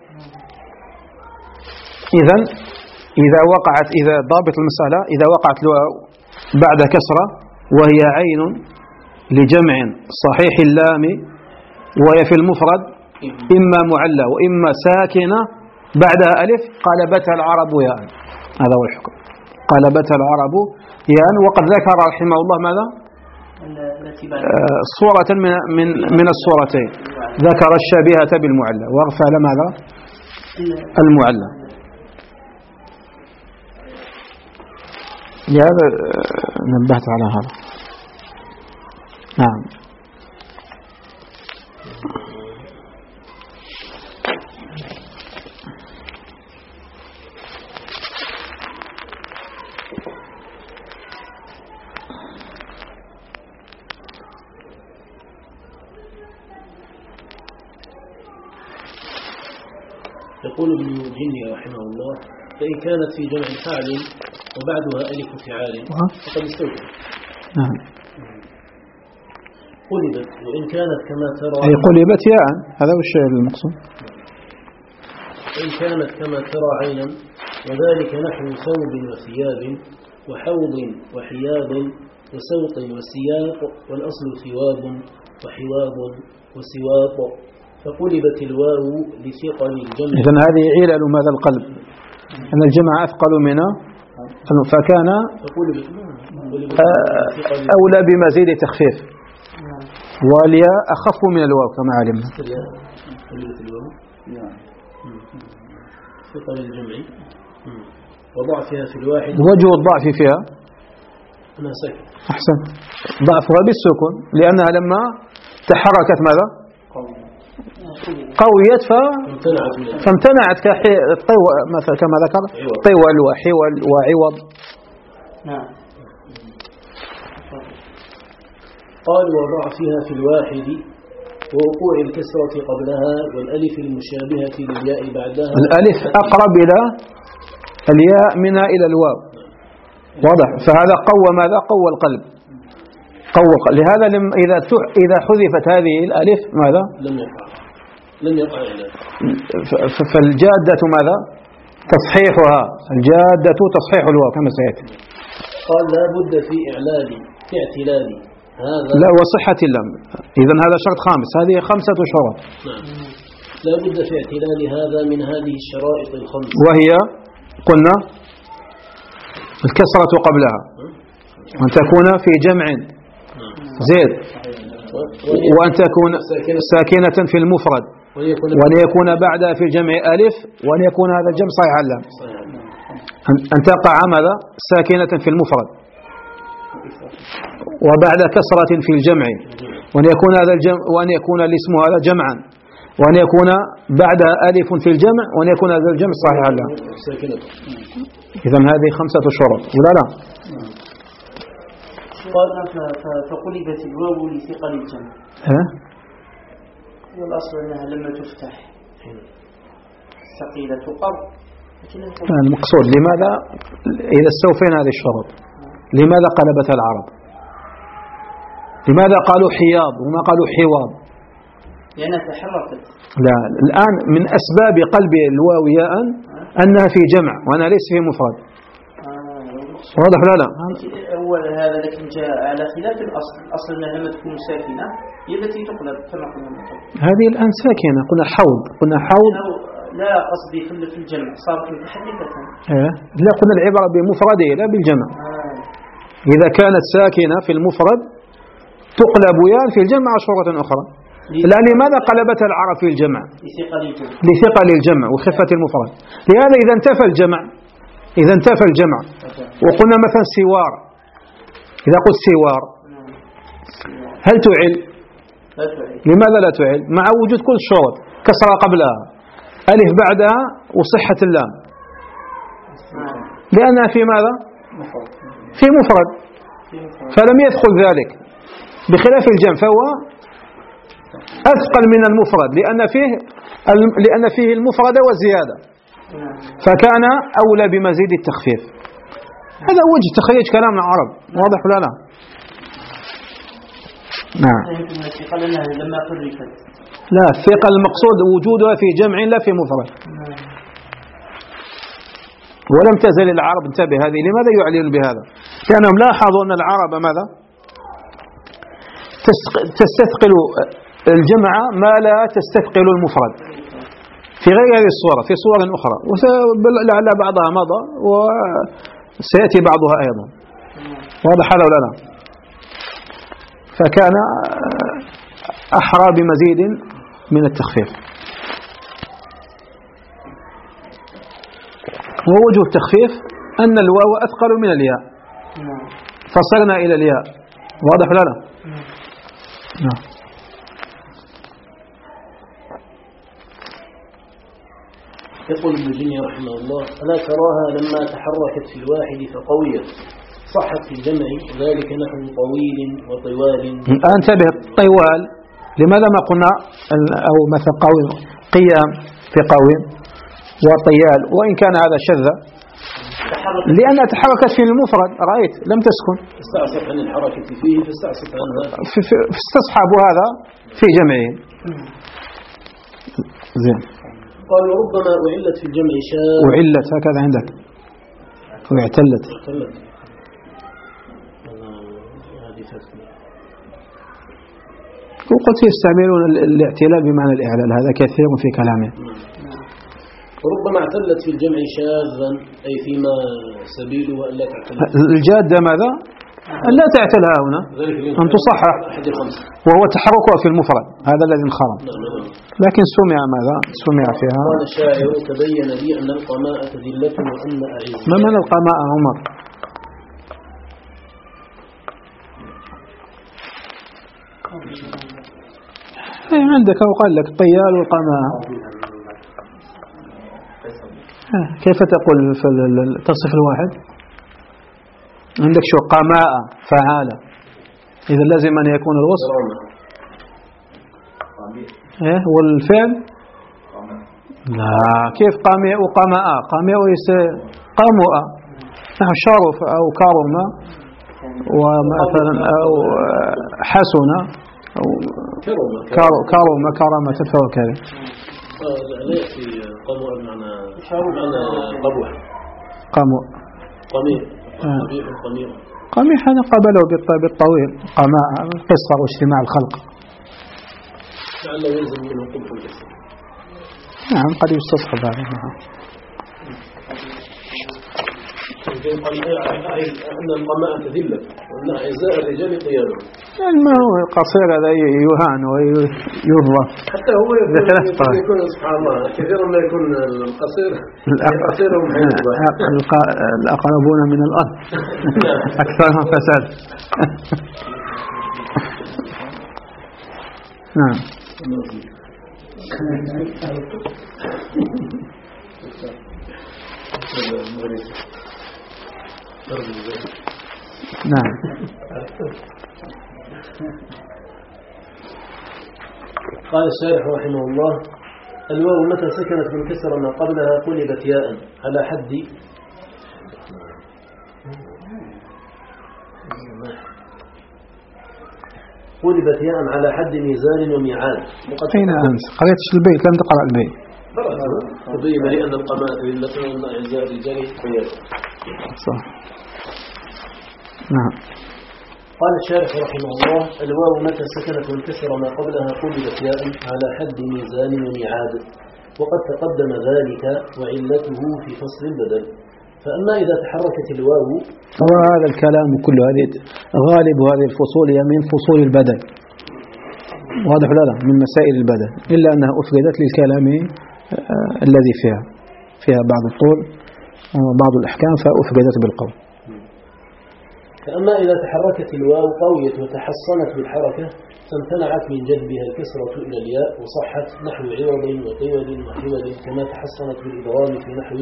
إذن إذا وقعت إذا ضابط المسألة إذا وقعت بعد كسرة وهي عين لجمع صحيح اللام وهي في المفرد إما معلة وإما ساكنة بعدها ألف قلبتها العرب ياء. هذا هو الحكم، قلبتها العرب ياء. وقد ذكر رحمه الله ماذا؟ صورة من من من الصورتين، ذكر الشبيهة بالمعلة واغفل ماذا؟ المعلة. لهذا نبهت على هذا. نعم. يقول ابن الجني رحمه الله: فإن كانت في جمع فعل وبعدها ألف فعال فقد استوجب. نعم. قلبت وإن كانت كما ترى أي قلبت ياء، هذا هو الشيء المقصود. وإن كانت كما ترى عينا وذلك نحو ثوب وثياب وحوض وحياض وسوط وسياق، والأصل ثواب وحواض وسواط، فقلبت الواو لثقل الجمع. إذن هذه علل ماذا القلب، أن الجمع أثقل من فكان أولى بمزيد تخفيف، والياء أخف من الواو كما علمنا. ثقل الجمع وضعفها في الواحد. وجه الضعف فيها أحسن ضعفها بالسكون، لأنها لما تحركت ماذا قويت فامتنعت كالطيوة مثلا كما ذكر طيول وحول وعوض. نعم. قال وضعفها في الواحد ووقوع الكسرة قبلها والألف المشابهة للياء بعدها. الألف أقرب إلى الياء منها إلى الواو، واضح؟ فهذا قوى ماذا؟ قوى القلب، قوى القلب. لهذا لم إذا إذا حذفت هذه الألف ماذا؟ لم يقع لم يقع إلا. فالجادة ماذا؟ تصحيحها، الجادة تصحيح الواو كما سيأتي. قال لا بد في إعلال في اعتلال هذا لا وصحة اللام، إذن هذا شرط خامس، هذه خمسة شروط. نعم. لا بد في اعتلال هذا من هذه الشرائط الخمس، وهي قلنا الكسرة قبلها، وأن تكون في جمع زيد، وأن تكون ساكنة في المفرد، وأن يكون بعدها في الجمع ألف، وأن يكون هذا الجمع صحيح اللام. أن تقع ماذا؟ ساكنة في المفرد وبعد كسرة في الجمع، وأن يكون هذا الجمع، وأن يكون الاسم هذا جمعا، وأن يكون بعدها ألف في الجمع، وأن يكون هذا الجمع صحيح اللام. إذن هذه خمسة شروط ولا لا؟ قال فقلبت الواو لثقل الجمع. ها؟ والأصل أنها لما تفتح ثقيلة قرب. المقصود لماذا إذا استوفينا هذه الشروط لماذا قلبتها العرب؟ لماذا قالوا حياض وما قالوا حواض؟ لأنها تحركت. لا، الآن من أسباب قلب الواو ياء أنها في جمع وأنا ليس في مفرد. آه واضح لا لا؟ أول هذا لكن جاء على خلاف الأصل، الأصل أنها لما تكون ساكنة هي التي تقلب كما قلنا من قبل. هذه الآن ساكنة، قلنا حوض، قلنا حوض. لا قصدي في الجمع صارت متحركة. إيه؟ لا، قلنا العبارة بمفرده لا بالجمع. آه. إذا كانت ساكنة في المفرد تقلب ياء في الجمع صورة أخرى. الآن لماذا قلبتها العرب في الجمع؟ لثقل الجمع. لثقل الجمع وخفة المفرد. لهذا إذا انتفى الجمع إذا انتفى الجمع وقلنا مثلا سوار، إذا قلت سوار هل تعل؟ لا تعل. لماذا لا تعل؟ مع وجود كل الشروط، كسرة قبلها، ألف بعدها، وصحة اللام، لأنها في ماذا؟ في مفرد، فلم يدخل ذلك، بخلاف الجمع فهو أثقل من المفرد لأن فيه لأن فيه المفرد والزيادة، فكان أولى بمزيد التخفيف. هذا وجه تخريج كلام العرب، واضح ولا لا؟ نعم. لما حركت. لا، الثقة المقصود وجودها في جمع لا في مفرد. ولم تزل العرب، انتبه هذه لماذا يعلن بهذا؟ لأنهم لاحظوا أن العرب ماذا؟ تستثقل الجمع ما لا تستثقل المفرد في غير هذه الصورة، في صور أخرى، ولعل بعضها مضى وسيأتي بعضها أيضا. واضح هذا ولا لا؟ فكان أحرى بمزيد من التخفيف. ووجه التخفيف أن الواو أثقل من الياء فصرنا إلى الياء. واضح ولا لا؟ نعم. يقول ابن جني رحمه الله: ألا تراها لما تحركت في الواحد فقويت صحت في الجمع، ذلك نحو طويل وطوال. الآن انتبه، طوال لماذا ما قلنا أو مثل قوي قيام في قوي وطيال، وإن كان هذا شذ لأنها تحركت في المفرد، رأيت لم تسكن، استعصف عن الحركة فيه فاستعصف عنها فاستصحب هذا في جمعه. زين. قال: وربما أعلت في الجمع شاذ. أعلت هكذا عندك واعتلت. وقلت يستعملون الاعتلال بمعنى الإعلال، هذا كثير في كلامه. وربما اعتلت في الجمع شاذا أي فيما سبيله أن لا تعتل. الجادة ماذا؟ أن لا تعتلها هنا، أن تصحح، وهو تحركها في المفرد، هذا الذي انخرم. لكن سمع ماذا؟ سمع فيها. قال الشاعر تبين لي أن القماء ذلة وأن أعز. ما معنى القماء عمر؟ أي عندك وقال لك طيال والقماء. كيف تقول في التصف الواحد؟ عندك شو قماء فعالة، إذا لازم أن يكون الوصف إيه والفعل لا. كيف قامئ وقماء؟ قامئ قامؤ، نحو شرف أو كرم ومثلا أو حسن أو كرم كرمة فهو كذا. لا في قامؤ بمعنى قبوح. قامؤ قميء قبيح قميء قميح هذا قبله بالطويل، قماء قصر واجتماع الخلق. لعله يلزم منه قبح الجسد. نعم قد يستصحب هذا. نعم. أن القماء تذلة وأن أعزاء الرجال قيادة. يعني ما هو قصير هذا يهان ويرضى. حتى هو يكون سبحان الله كثيرا ما يكون القصير القصير الأقربون من الأرض أكثرهم فساد. نعم. نعم. قال الشارح رحمه الله الواو متى سكنت من كسر ما قبلها قلبت ياء على حد قلبت ياء على حد ميزان وميعاد. أين أنت؟ قرأت البيت لم تقرأ البيت. تبين لي أن القماء ذلة وأن أعزاء الرجال قيادة. صح. نعم. قال الشارح رحمه الله الواو متى سكنت وانكسر ما قبلها قلبت ياء على حد ميزان وميعاد، وقد تقدم ذلك وعلته في فصل البدل. فأما إذا تحركت الواو وهذا الكلام كله هذه غالب هذه الفصول هي من فصول البدل، واضح لا لا من مسائل البدل، إلا أنها أفردت للكلام الذي فيها فيها بعض الطول وبعض الأحكام فأفردت بالقول. فأما إذا تحركت الواو قوية وتحصنت بالحركة فامتنعت من جذبها الكسرة إلى الياء وصحت نحو عوض وقوض وحوض كما تحصنت بالإضغام في نحو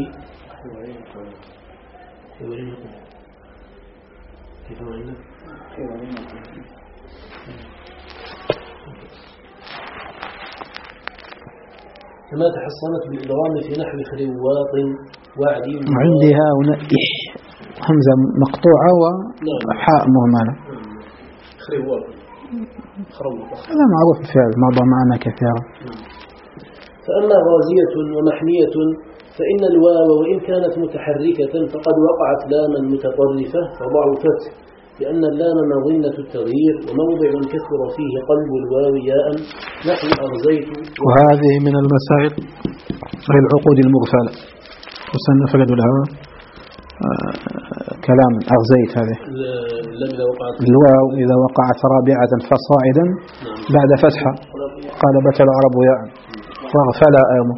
كيف عندك؟ كما تحصنت بالإضغام في نحو خرواط وعد. عندها هنا إح همزة مقطوعة وحاء مهملة. خرواط هذا معروف الفعل مضى معنا كثيرا. فأما غازية ومحنية فإن الواو وإن كانت متحركة فقد وقعت لاما متطرفة فضعفت، لأن اللام مظنة التغيير وموضع كثر فيه قلب الواو ياء نحو أغزيت. وهذه من المسائل غير العقود المغفلة وسنفرد لها كلام أغزيت. هذه الواو إذا وقعت رابعة فصاعدا بعد فتحة قلبت العرب ياء واغفل آمه،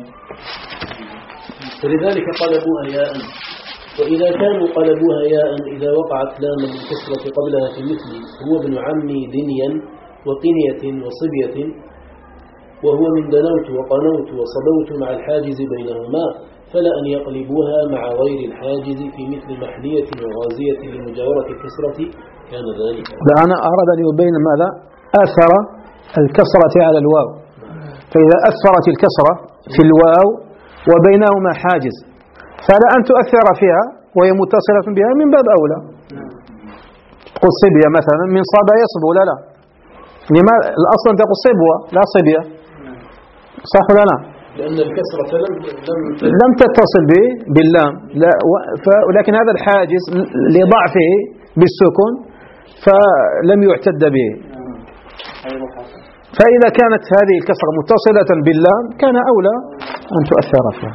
فلذلك قلبوها ياء. وإذا كانوا قلبوها ياء إذا وقعت لام الكسرة قبلها في مثل هو ابن عمي دنيا وقنية وصبية، وهو من دنوت وقنوت وصبوت مع الحاجز بينهما، فلا أن يقلبوها مع غير الحاجز في مثل محلية وغازية لمجاورة الكسرة كان ذلك. أنا أراد أن يبين ماذا أثر الكسرة على الواو، فإذا أثرت الكسرة في الواو وبينهما حاجز فلا أن تؤثر فيها وهي متصلة بها من باب أولى. تقول صبية مثلا من صبا يصبو، لا لا لما الأصل أن تقول صبوة لا صبية، صح ولا لا؟ لأن الكسرة لم لم تتصل به باللام، لا ولكن هذا الحاجز لضعفه بالسكون فلم يعتد به. فإذا كانت هذه الكسرة متصلة باللام كان أولى أن تؤثر فيها.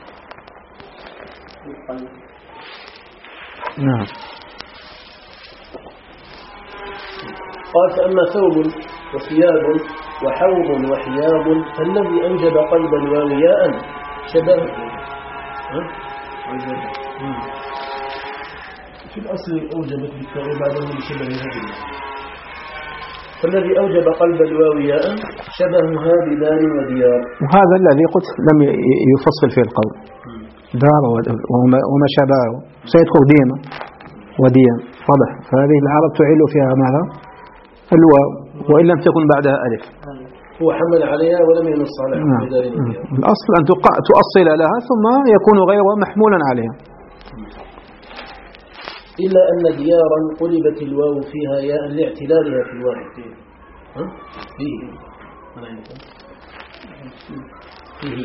نعم. قال فأما ثوب وثياب وحوض وحياب فالذي أوجب قلب الواو ياء شبه في الأصل أوجبت بالتاء بعده بشبه هذه. فالذي أوجب قلب الواو ياء شبهها بدار وديار. وهذا الذي قلت لم يفصل فيه القول. دار وما شابهه سيدخل ديما وديا واضح. فهذه العرب تعيل فيها ماذا؟ الواو وإن لم تكن بعدها ألف. هو حمل عليها ولم ينص عليها. نعم. الأصل أن تؤصل لها ثم يكون غيرها محمولا عليها. إلا أن ديارا قلبت الواو فيها ياء لاعتلالها في الواحد. ها؟ فيه فيه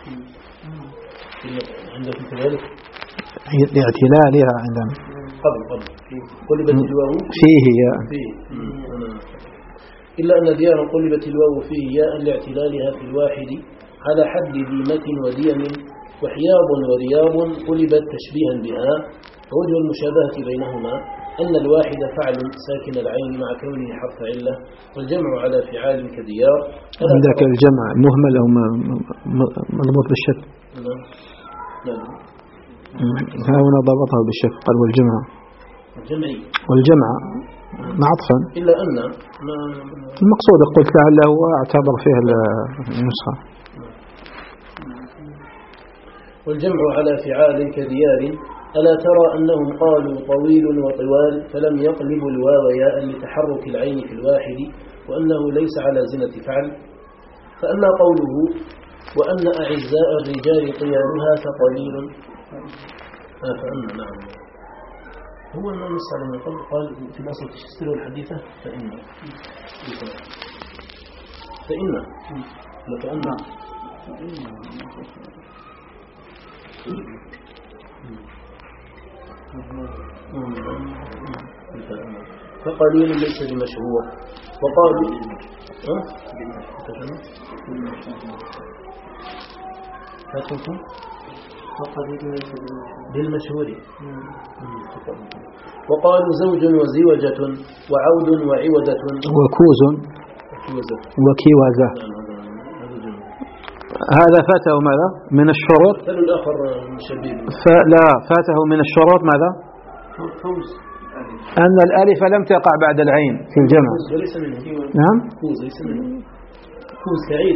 عندكم كذلك لاعتلالها عندنا قبل قبل قلبت الواو فيه ياء فيه. إلا أن ديارا قلبت الواو فيه ياء لاعتلالها في الواحد على حد ذيمة وديم وحياض ورياض قلبت تشبيها بها. ووجه المشابهة بينهما أن الواحد فعل ساكن العين مع كونه حرف علة والجمع على فعال كديار. عندك الجمع مهمل أو مضبوط بالشكل. نعم. ها هنا ضبطها بالشكل قال والجمع الجمعي والجمع معطفا. إلا أن المقصود قلت لعله اعتبر فيها النسخة. والجمع على فعال كديار. ألا ترى أنهم قالوا طويل وطوال فلم يقلبوا الواو ياء لتحرك العين في الواحد وأنه ليس على زنة فعل. فأما قوله وأن أعزاء الرجال طيالها فقليل آه فأما نعم هو ما نص على من قبل قال في الأصل تشتري الحديثة فإن فإن لكأن فقليل ليس بمشهور. وقالوا فاتكم بالمشهور. وقالوا زوج وزوجة وعود وعودة وكوز وكيوزة. هذا فاته ماذا من الشروط؟ الآخر شبيب. لا فاته من الشروط ماذا؟ أن الألف لم تقع بعد العين في الجمع. وليس منه. نعم. كوز ليس منه. كوز سعيد.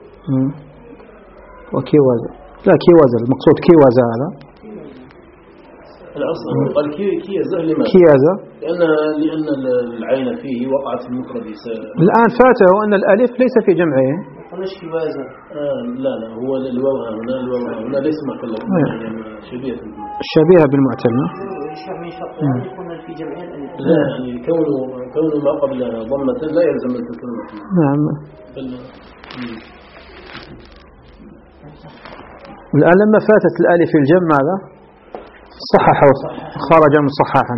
وكيوزة لا كيوزة المقصود كيوزة هذا. الأصل قال كي كيزة لماذا؟ كيزة لأن لأن العين فيه وقعت في المفرد. الآن فاته أن الألف ليس في جمعه. مش كيوزة. آه لا لا هو الواو هنا الواو هنا ليس محل شبيه شبيه بالمعتلة. يكون في جمعين. لا يعني كونه كونه ما قبل ضمة لا يلزم أن تكون مفعول. نعم. الآن لما فاتت الألف في الجمع هذا صححه خرج مصححا.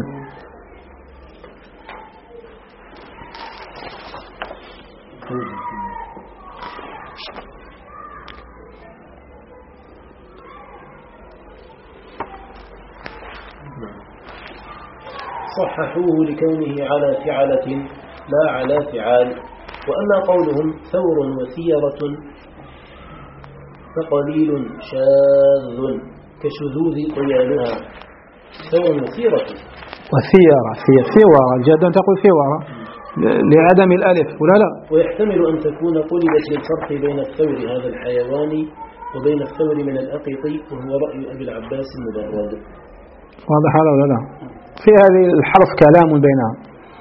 صححوه لكونه على فعلة لا على فعال. وأما قولهم ثور وثيرة فقليل شاذ كشذوذ طيالها. ثور وثيرة وثيرة ثيورة الجادة تقول ثيورة لعدم الألف ولا لا. ويحتمل أن تكون قلبت للفرق بين الثور هذا الحيوان وبين الثور من الأقط وهو رأي أبي العباس المبرد. واضح هذا ولا لا؟ في هذه الحرف كلام بينهم.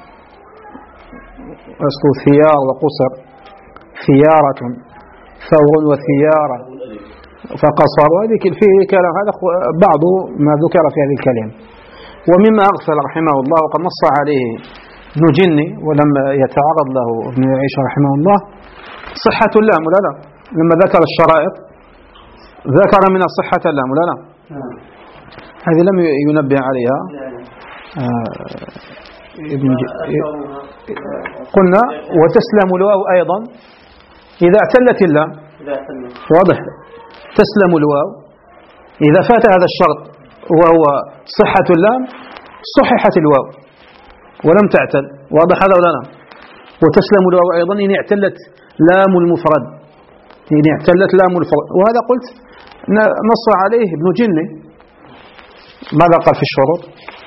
أصل ثيار وقصر ثيارة ثور وثيارة فقصر وهذه فيه كلام. هذا بعض ما ذكر في هذه الكلمة. ومما أغفل رحمه الله وقد نص عليه ابن جني ولم يتعرض له ابن عيسى رحمه الله صحة اللام ولا لا. لما ذكر الشرائط ذكر من الصحة اللام ولا لا. هذه لم ينبه عليها ابن ج... قلنا وتسلم الواو أيضا إذا اعتلت اللام. واضح. تسلم الواو إذا فات هذا الشرط وهو صحة اللام صححت الواو ولم تعتل. واضح هذا ولا لا؟ وتسلم الواو أيضا إن اعتلت لام المفرد، إن اعتلت لام المفرد، وهذا قلت نص عليه ابن جني. ماذا قال في الشروط؟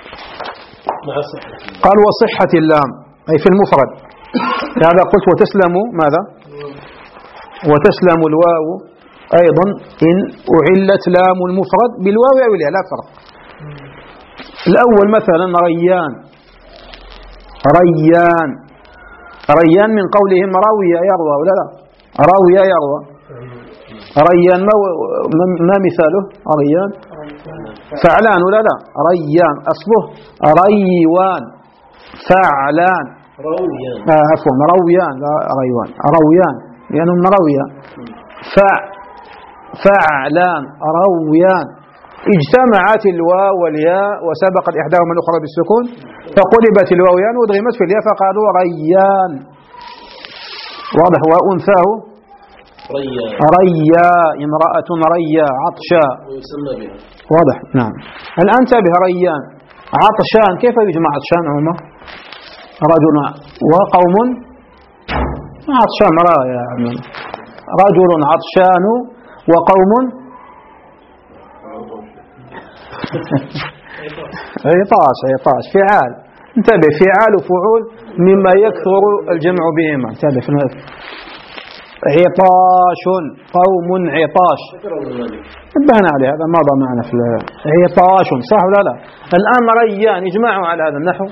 قال وصحة اللام أي في المفرد. هذا قلت وتسلم ماذا؟ وتسلم الواو أيضا إن أعلت لام المفرد بالواو أو لا، لا فرق. الأول مثلا ريان، ريان ريان من قولهم راوية يروى ولا لا؟ راوية يروى. ريان ما, ما مثاله؟ ريان فعلان ولا لا؟ ريان أصله ريوان فعلان رويان آه عفوا رويان لا ريوان رويان لأنهم يعني روية. فع فعلان رويان اجتمعت الواو والياء وسبقت إحداهما الأخرى بالسكون فقلبت الواويان وضغمت في الياء فقالوا ريان. واضح. وأنثاه ريا ريا امرأة ريا عطشا ويسمى بها. واضح. نعم. الآن انتبه ريان عطشان كيف يجمع عطشان عمر؟ رجل وقوم عطشان مرأة يا عمي. رجل عطشان وقوم عطاش عطاش فعال. انتبه فعال وفعول مما يكثر الجمع بهما. انتبه في عطاش قوم عطاش انتبهنا عليه هذا ماضى معنا في عطاش صح ولا لا؟ الآن ريان اجمعوا على هذا النحو.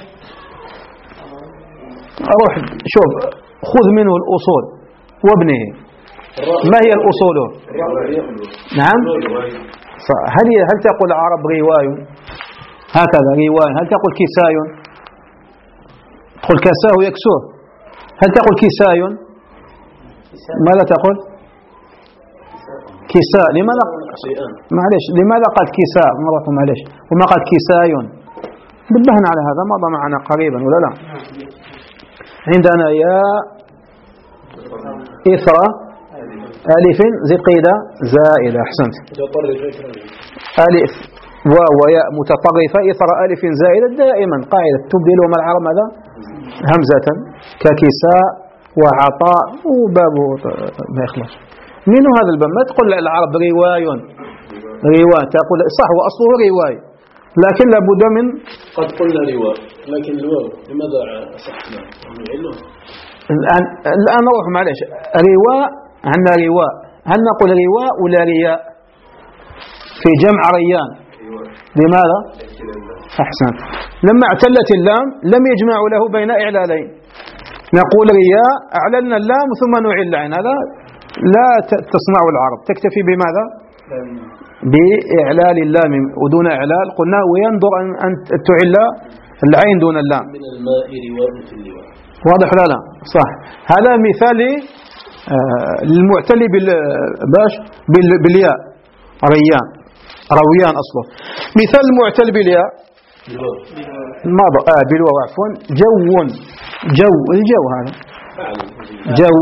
أروح شوف خذ منه الأصول وابنه. ما هي الأصول؟ نعم. هل هل تقول العرب رواي هكذا رواي؟ هل تقول كساي؟ تقول كساه يكسوه. هل تقول كساي؟ ماذا تقول؟ كساء. لماذا معلش لماذا قال كساء مرة معلش وما قال كساي؟ نبهنا على هذا مضى معنا قريبا ولا لا؟ عندنا يا إثر ألف زد قيدة زائدة. أحسنت. ألف واو وياء متطرفة إثر ألف زائدة دائما قاعدة تبدل وما العرب ماذا؟ همزة ككساء وعطاء وباب ما يخلص منه هذا الباب. ما تقول العرب رواي رواي تقول صح وأصله رواي لكن لابد من قد قلنا رواء لكن الواو لماذا صحنا علم؟ الآن الآن نروح معلش رواء عندنا رواء. هل نقول رواء ولا رياء في جمع ريان؟ لماذا؟ أحسن. لما اعتلت اللام لم يجمعوا له بين إعلالين. نقول رياء أعللنا اللام ثم نعل عين. هذا لا تصنع العرب. تكتفي بماذا؟ بإعلال اللام ودون إعلال. قلنا وينظر أن تعل العين دون اللام. من الماء رواء في اللواء. واضح لا لا صح. هذا مثال للمعتل باش بالياء ريان رويان أصله. مثال المعتل بالياء ماذا؟ آه بالواو عفوا جو جو الجو هذا جو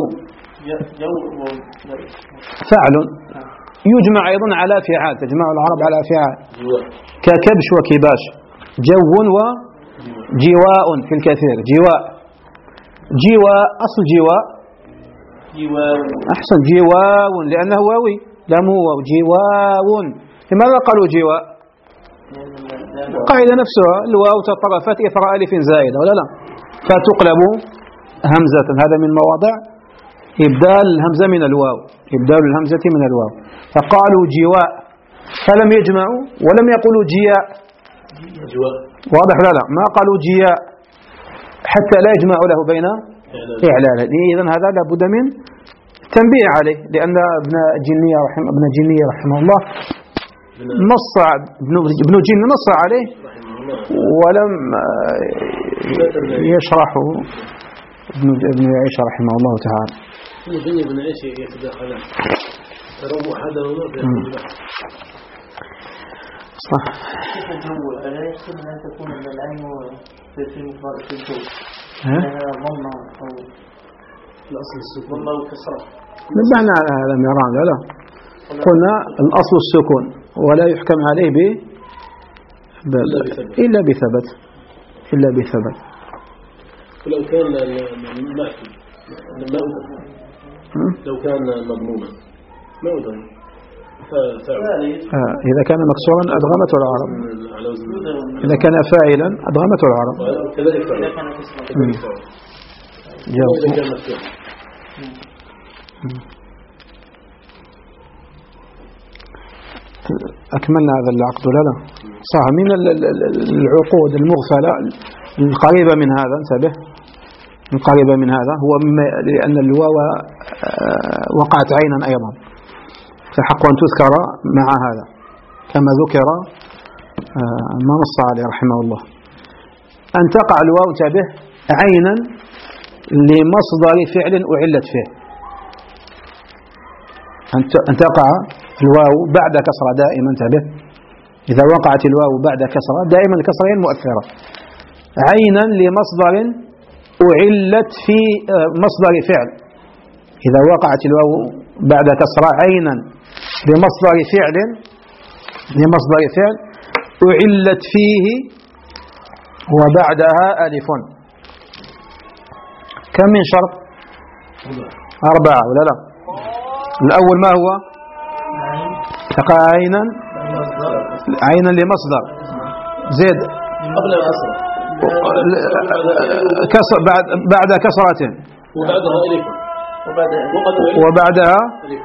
فعل يجمع أيضا على فعال. تجمع العرب على فعال ككبش وكباش. جو وجواء في الكثير جواء جواء أصل جواء جواو. أحسن جواو لأنه واوي لا مو واو جواو. لماذا قالوا جواء؟ قاعدة نفسها الواو تطرفت إثر ألف زائدة ولا لا فتقلب همزة. هذا من مواضع إبدال الهمزة من الواو إبدال الهمزة من الواو فقالوا جواء فلم يجمعوا ولم يقولوا جياء. واضح لا لا ما قالوا جياء حتى لا يجمع له بين إعلالا. إذن هذا لابد من تنبيه عليه لأن ابن جنية رحمه ابن جنية رحمه الله نص ابن جنية نص عليه ولم يشرحه ابن ابن عيسى رحمه الله تعالى. ابن عيسى يتدخل صح. كيف الجو لا يحتمل أن تكون العين في مفرد في الجو لأنها ضمة أو الأصل السكون ضمة وكسرة نبهنا على هذا ميران لا لا قلنا الأصل السكون ولا يحكم عليه ب إلا بثبت إلا بثبت. ولو كان المأكل لو كان مضموما ما أدري آه إذا كان مكسورا أدغمته العرب، إذا كان فاعلا أدغمته العرب كذلك فعلا إذا كان مكسورا. أكملنا هذا العقد لا لا صح. من العقود المغفلة القريبة من هذا انتبه القريبة من هذا هو لأن الواو وقعت عينا أيضا فحق أن تذكر مع هذا كما ذكر ما نص عليه رحمه الله أن تقع الواو انتبه عينا لمصدر فعل أعلت فيه، أن تقع الواو بعد كسرة دائما انتبه إذا وقعت الواو بعد كسرة دائما الكسرة هي المؤثرة عينا لمصدر أعلت في مصدر فعل. إذا وقعت الواو بعد كسرة عينا لمصدر فعل لمصدر فعل أعلت فيه وبعدها ألف كم من شرط؟ أربعة ولا لا؟ الأول ما هو؟ تقع عينا عينا لمصدر زيد قبل الكسرة كسر بعد بعد كسرة وبعدها ألف وبعدها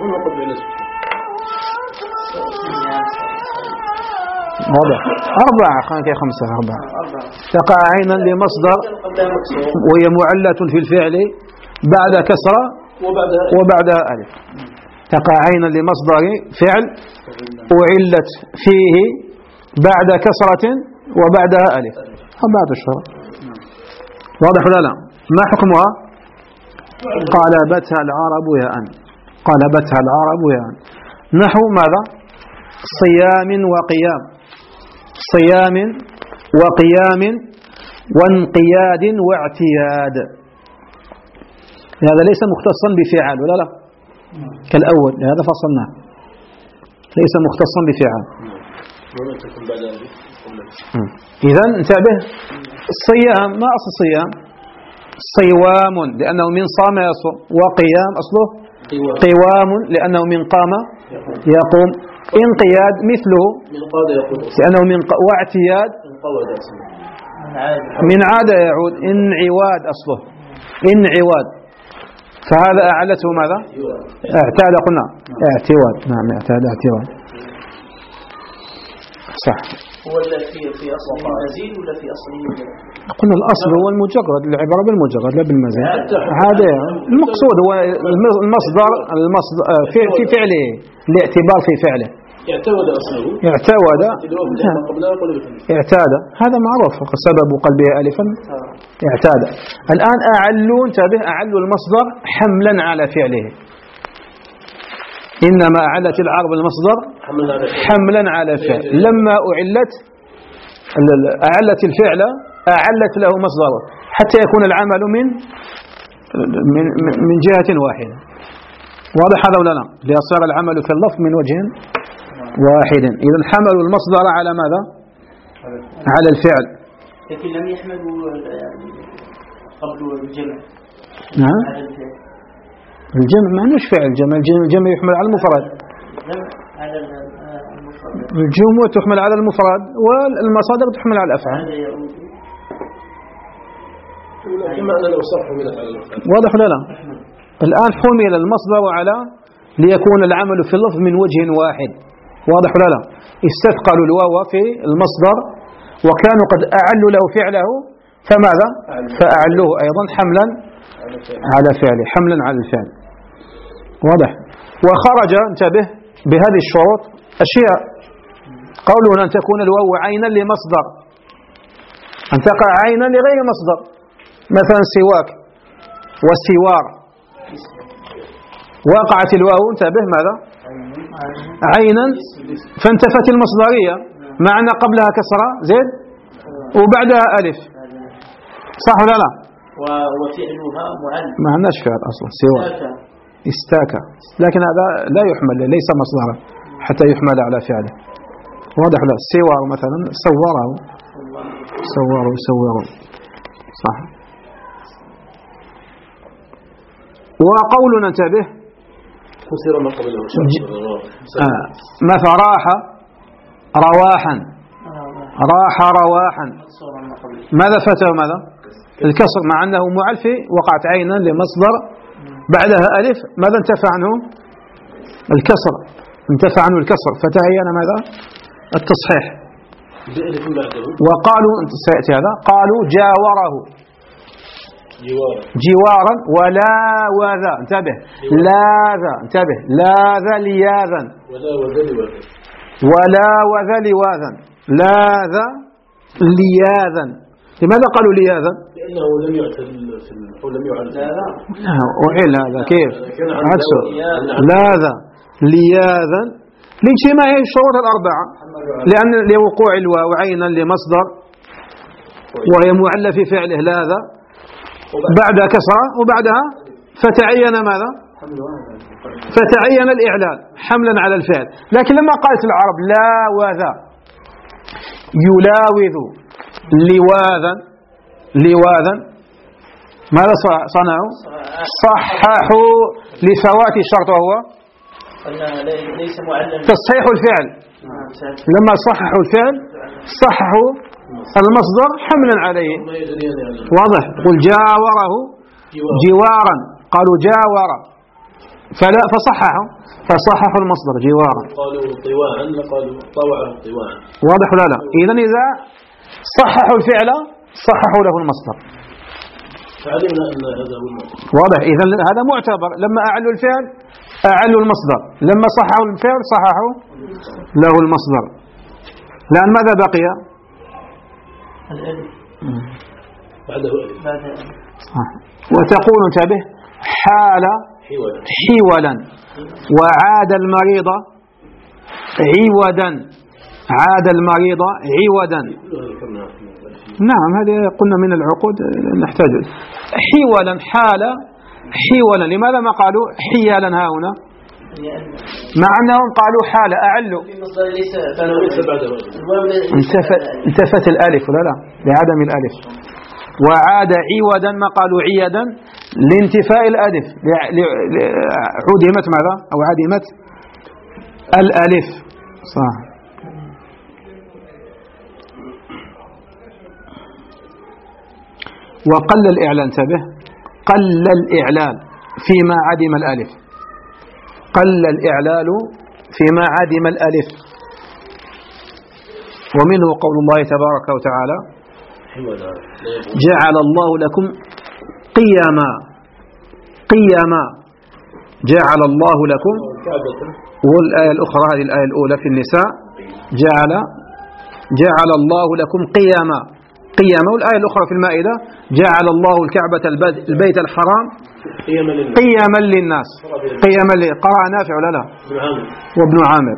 واضح أربعة خانك خمسة أربعة تقع عينا لمصدر وهي معلة في الفعل بعد كسرة وبعدها ألف تقع عينا لمصدر فعل أعلت فيه بعد كسرة وبعدها ألف أربعة الشرط واضح ولا لا؟ ما حكمها؟ قلبتها العرب يا أن قلبتها العرب يا أن نحو ماذا؟ صيام وقيام صيام وقيام وانقياد واعتياد. هذا ليس مختصا بفعل ولا لا كالأول هذا فصلناه ليس مختصا بفعل. إذن انتبه الصيام ما أصل الصيام؟ صيوام لأنه من صام يصوم وقيام أصله قوام لأنه من قام يقوم انقياد مثله لأنه من ق... واعتياد من عاد يعود انعواد أصله انعواد فهذا أعلته ماذا؟ اعتاد قلنا اعتواد نعم اعتاد اعتواد صح. هو في في أصله مزيد ولا في أصله؟ قلنا الأصل هو المجرد العبارة بالمجرد لا بالمزيد هذا المقصود هو المصدر المصدر في في فعله الاعتبار في فعله اعتود أصله اعتود اعتاد هذا معروف سبب قلبه ألفا اعتاد. الآن أعلوا انتبه أعلوا المصدر حملا على فعله إنما أعلت العرب المصدر حملا على الفعل لما أعلت أعلت الفعل أعلت له مصدره حتى يكون العمل من من من جهة واحدة واضح هذا ولا لا؟ ليصير العمل في اللفظ من وجه واحد. إذا حملوا المصدر على ماذا؟ على الفعل لكن لم يحملوا قبل الجمع. نعم الجمع ما نوش فعل الجمع الجمع يحمل على المفرد على المفرد الجمع تحمل على المفرد والمصادر تحمل على الأفعال واضح ولا لا؟ الآن حمل المصدر على ليكون العمل في اللفظ من وجه واحد واضح ولا لا؟ استثقلوا الواو في المصدر وكانوا قد أعلوا له فعله فماذا؟ فأعلوه أيضا حملا على فعله حملا على الفعل واضح. وخرج انتبه بهذه الشروط أشياء قولنا أن تكون الواو عينا لمصدر أن تقع عينا لغير مصدر مثلا سواك وسوار وقعت الواو انتبه ماذا؟ عينا فانتفت المصدرية مع أن قبلها كسرة زين وبعدها ألف، صح ولا لا؟ وفعلها معل، ما عندناش فعل أصلا سوى استاكى، لكن هذا لا يحمل، ليس مصدرا حتى يحمل على فعله، واضح؟ لا سوى مثلا صوره صوره صوره، صح. وقولنا انتبه كسر ما قبله آه. مثل راح رواحا، راح رواحا، ماذا فاته؟ ماذا؟ الكسر، مع أنه معل في وقعت عينا لمصدر بعدها ألف، ماذا انتفع عنه؟ الكسر، انتفع عنه الكسر، فتعين ماذا؟ التصحيح. وقالوا سيأتي هذا، قالوا جاوره جوارا ولاوذا، انتبه لاذا، انتبه لاذا لياذا ولاوذ لواذا لاذا لياذا. لماذا قالوا لياذا؟ لأنه لم يعتل في الحول، لم يعل أعل هذا كيف عكسه، لاذا لياذا لاجتماع الشروط الأربعة، لأن لوقوع الواو عينا لمصدر وهي معلة في فعله لاذا، بعد كسرة وبعدها فتعين ماذا؟ فتعين الإعلال حملا على الفعل. لكن لما قالت العرب لاوذا يلاوذ لواذا لواذا، ماذا صنعوا؟ صححوا لفوات الشرط، وهو تصحيح الفعل. لما صححوا الفعل صححوا المصدر حملا عليه، واضح؟ قل جاوره جوارا، قالوا جاور فلا فصححوا فصححوا المصدر جوارا، قالوا طواعا قالوا طوعه طواعا، واضح ولا لا؟ إذن إذا صححوا الفعل صححوا له المصدر، فعلمنا أن هذا هو المعتبر، واضح؟ إذن هذا معتبر، لما أعلوا الفعل أعلوا المصدر، لما صححوا الفعل صححوا له المصدر. لأن ماذا بقي؟ الألف بعده ألف. وتقول انتبه حال حولا وعاد المريض عودا، عاد المريض عودا، نعم هذه قلنا من العقود نحتاج حولا، حال حولا. لماذا ما قالوا حيالا هنا؟ مع أنهم قالوا حال أعلوا، انتفت, انتفت الألف ولا لا؟ لعدم الألف. وعاد عودا ما قالوا عيدا لانتفاء الألف، عدمت ماذا؟ أو عدمت الألف، صح. وقل الإعلان، انتبه قل الإعلان فيما عدم الألف، قل الإعلال فيما عدم الألف. ومنه قول الله تبارك وتعالى جعل الله لكم قياما، قياما جعل الله لكم. والآية الأخرى هذه الآية الأولى في النساء جعل جعل الله لكم قياما قياما، والآية الأخرى في المائدة جعل الله الكعبة البيت الحرام قياما للناس، قياما لي قرأ نافع ولا لا؟ وابن عامر،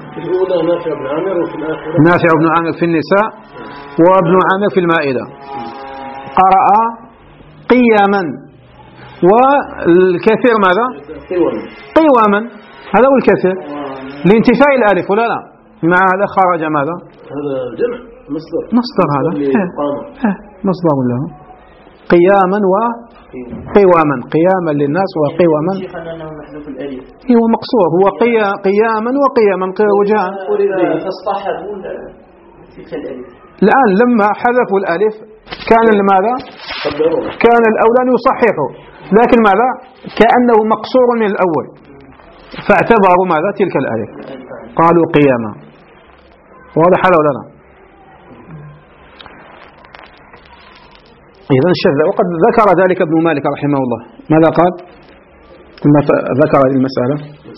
نافع وابن عامر في النساء وابن عامر في المائدة قرأ قياما، والكثير ماذا؟ قواما، هذا هو الكثير لانتفاء الألف ولا لا؟ مع هذا خرج ماذا؟ هذا جمع مصدر، مصدر هذا اه مصدر له قياما وقواما، قياما للناس وقواما. هو مقصور، هو قيا قياما وقياما وجاء فاصطحبوا تلك الألف. الآن لما حذفوا الألف كان لماذا؟ كان الأولى أن يصححوا، لكن ماذا؟ كأنه مقصور من الأول، فاعتبروا ماذا؟ تلك الألف، قالوا قياما. واضح هذا ولا لا؟ إذن الشذ، وقد ذكر ذلك ابن مالك رحمه الله، ماذا قال؟ ثم ذكر المسألة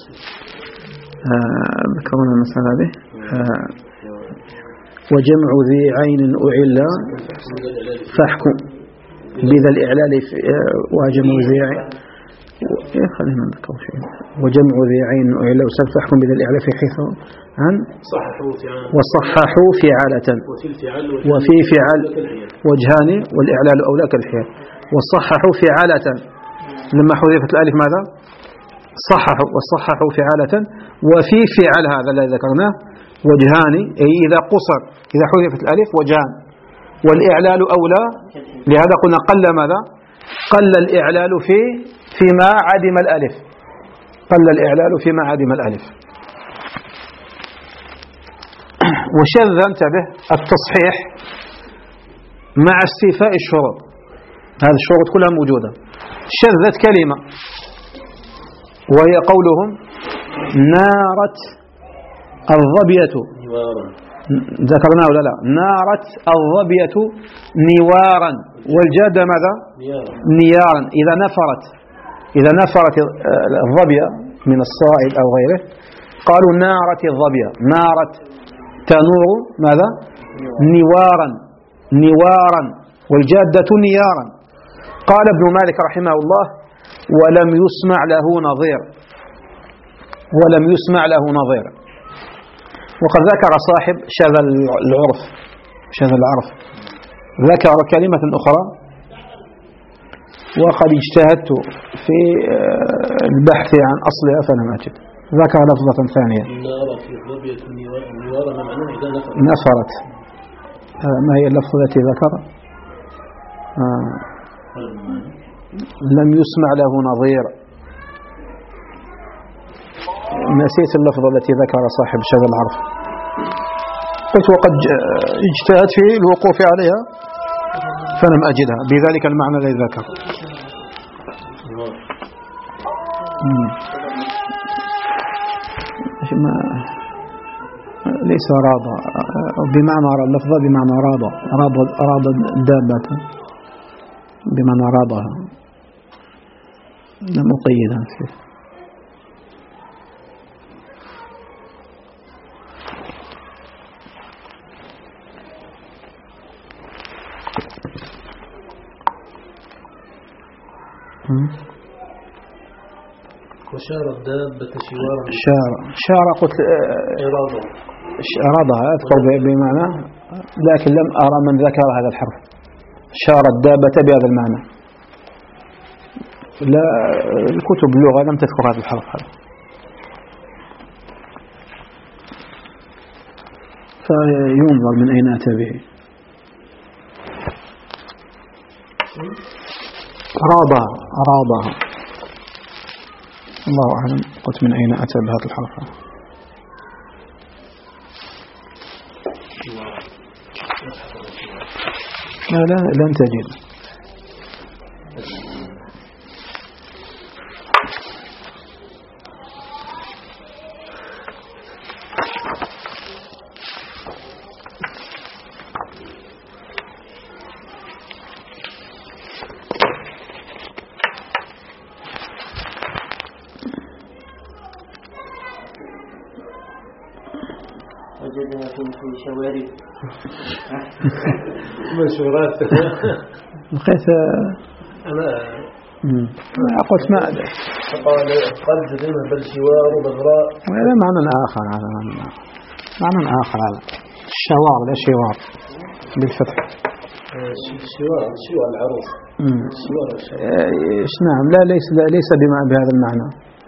آه ذكرنا المسألة هذه آه وجمع ذي عين أعلى فاحكم بذا الإعلال آه وجمع ذي عين خلينا نذكر شيء. وجمع ذي عين وإلا وسلف أحكم بذا الإعلاء في حيث عن صححوا فعالة وصححوا فعالة وفي الفعل وفي فعل وجهان والإعلال أولى كالحيل. وصححوا فعالة لما حذفت الألف ماذا صححوا وصححوا فعالة. وفي فعل هذا الذي ذكرناه وجهان أي إذا قصر إذا حذفت الألف وجهان والإعلال أولى. لهذا قلنا قل ماذا قل الإعلال في فيما عدم الألف قل الإعلال فيما عدم الألف. وشذ انتبه التصحيح مع استيفاء الشروط. هذه الشروط كلها موجودة. شذت كلمة وهي قولهم نارت الظبية ذكرناه ولا لا نارت الظبية نوارا والجادة ماذا نيارا. إذا نفرت إذا نفرت الظبية من الصائد أو غيره قالوا نارت الظبية نارت تنور ماذا نوارا نوارا والجادة نيارا. قال ابن مالك رحمه الله ولم يسمع له نظير ولم يسمع له نظير. وقد ذكر صاحب شذ العرف شذ العرف ذكر كلمة أخرى وقد اجتهدت في البحث عن أصلها فلم أجد. ذكر لفظة ثانية نفرت. ما هي اللفظة التي ذكر آه. لم يسمع له نظير. نسيت اللفظة التي ذكر صاحب شذ العرف. قلت وقد اجتهدت في الوقوف عليها فلم أجدها بذلك المعنى الذي ذكر. ما ليس راضى بمعنى اللفظة بمعنى راضى راضى راضى دابة بمعنى راضها لم أقيدها فيه. وشار الدابة شوارا شار شار قلت أرادها أذكر بمعنى لكن لم أرى من ذكر هذا الحرف شار الدابة بهذا المعنى. لا الكتب اللغة لم تذكر هذا الحرف هذا. فينظر من أين أتى به. أرادها أرادها الله أعلم. قلت من أين أتى بهذا الحرف. لا لا لن تجد. وجدها في شوارب منشورات. لقيت أنا قلت ما أدري. قال قد جدنا بل شوار بغراء. هذا معنى آخر هذا معنى آخر هذا الشوار لا شوار بالفتح. شوار شوار العروس. شوار إيش نعم لا ليس لا ليس بما بهذا المعنى.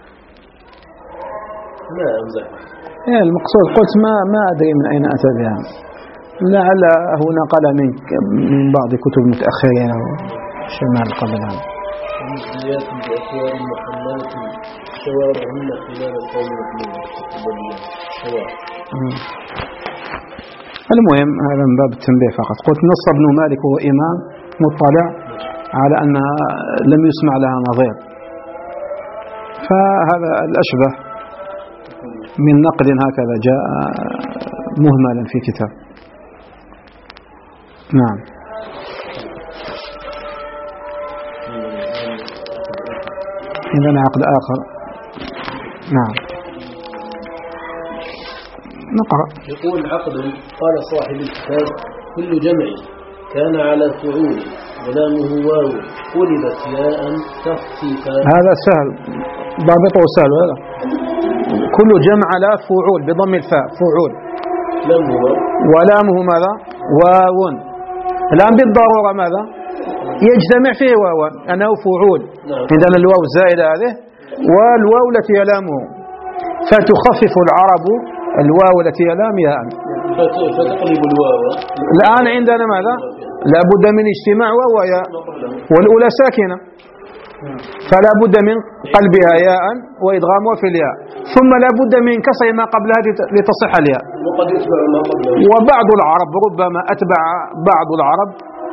لا أمزح. إيه المقصود قلت ما ما أدري من أين أتى بها. لعل هو نقل من من بعض كتب متأخرين أو شيء ما قبل هذا. مجديات بأكوار محملة شوارهن خلال القوم محمود شوار. المهم هذا من باب التنبيه فقط. قلت نص ابن مالك وهو إمام مطلع على أنها لم يسمع لها نظير. فهذا الأشبه من نقل هكذا جاء مهملا في كتاب. نعم. إذن عقد آخر. نعم نقرأ. يقول عقد قال صاحب الكتاب كل جمع كان على فعول ولامه واو قلبت ياء تخفيفا. هذا سهل، ضابطه سهل هذا. كل جمع لا فعول بضم الفاء فعول. لامه واو ولامه ماذا؟ واو. الآن بالضرورة ماذا؟ يجتمع فيه واو أنه فعول. نعم. عندنا الواو الزائدة هذه والواو التي يلامه، فتخفف العرب الواو التي يلام ياء. فتقلب الواو. الآن عندنا ماذا؟ لا بد من اجتماع واو وياء، والأولى ساكنة فلا بد من قلبها ياء وإدغامها في الياء، ثم لا بد من كسر ما قبلها لتصح الياء. وقد يتبع ما قبله. وبعض العرب ربما أتبع بعض العرب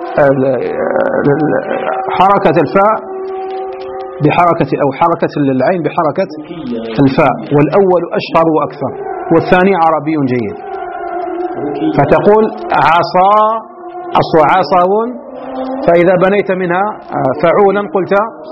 حركة الفاء بحركة أو حركة العين بحركة الفاء، والأول أشهر وأكثر والثاني عربي جيد. فتقول عصا أصل عصاو، فإذا بنيت منها فعولا قلت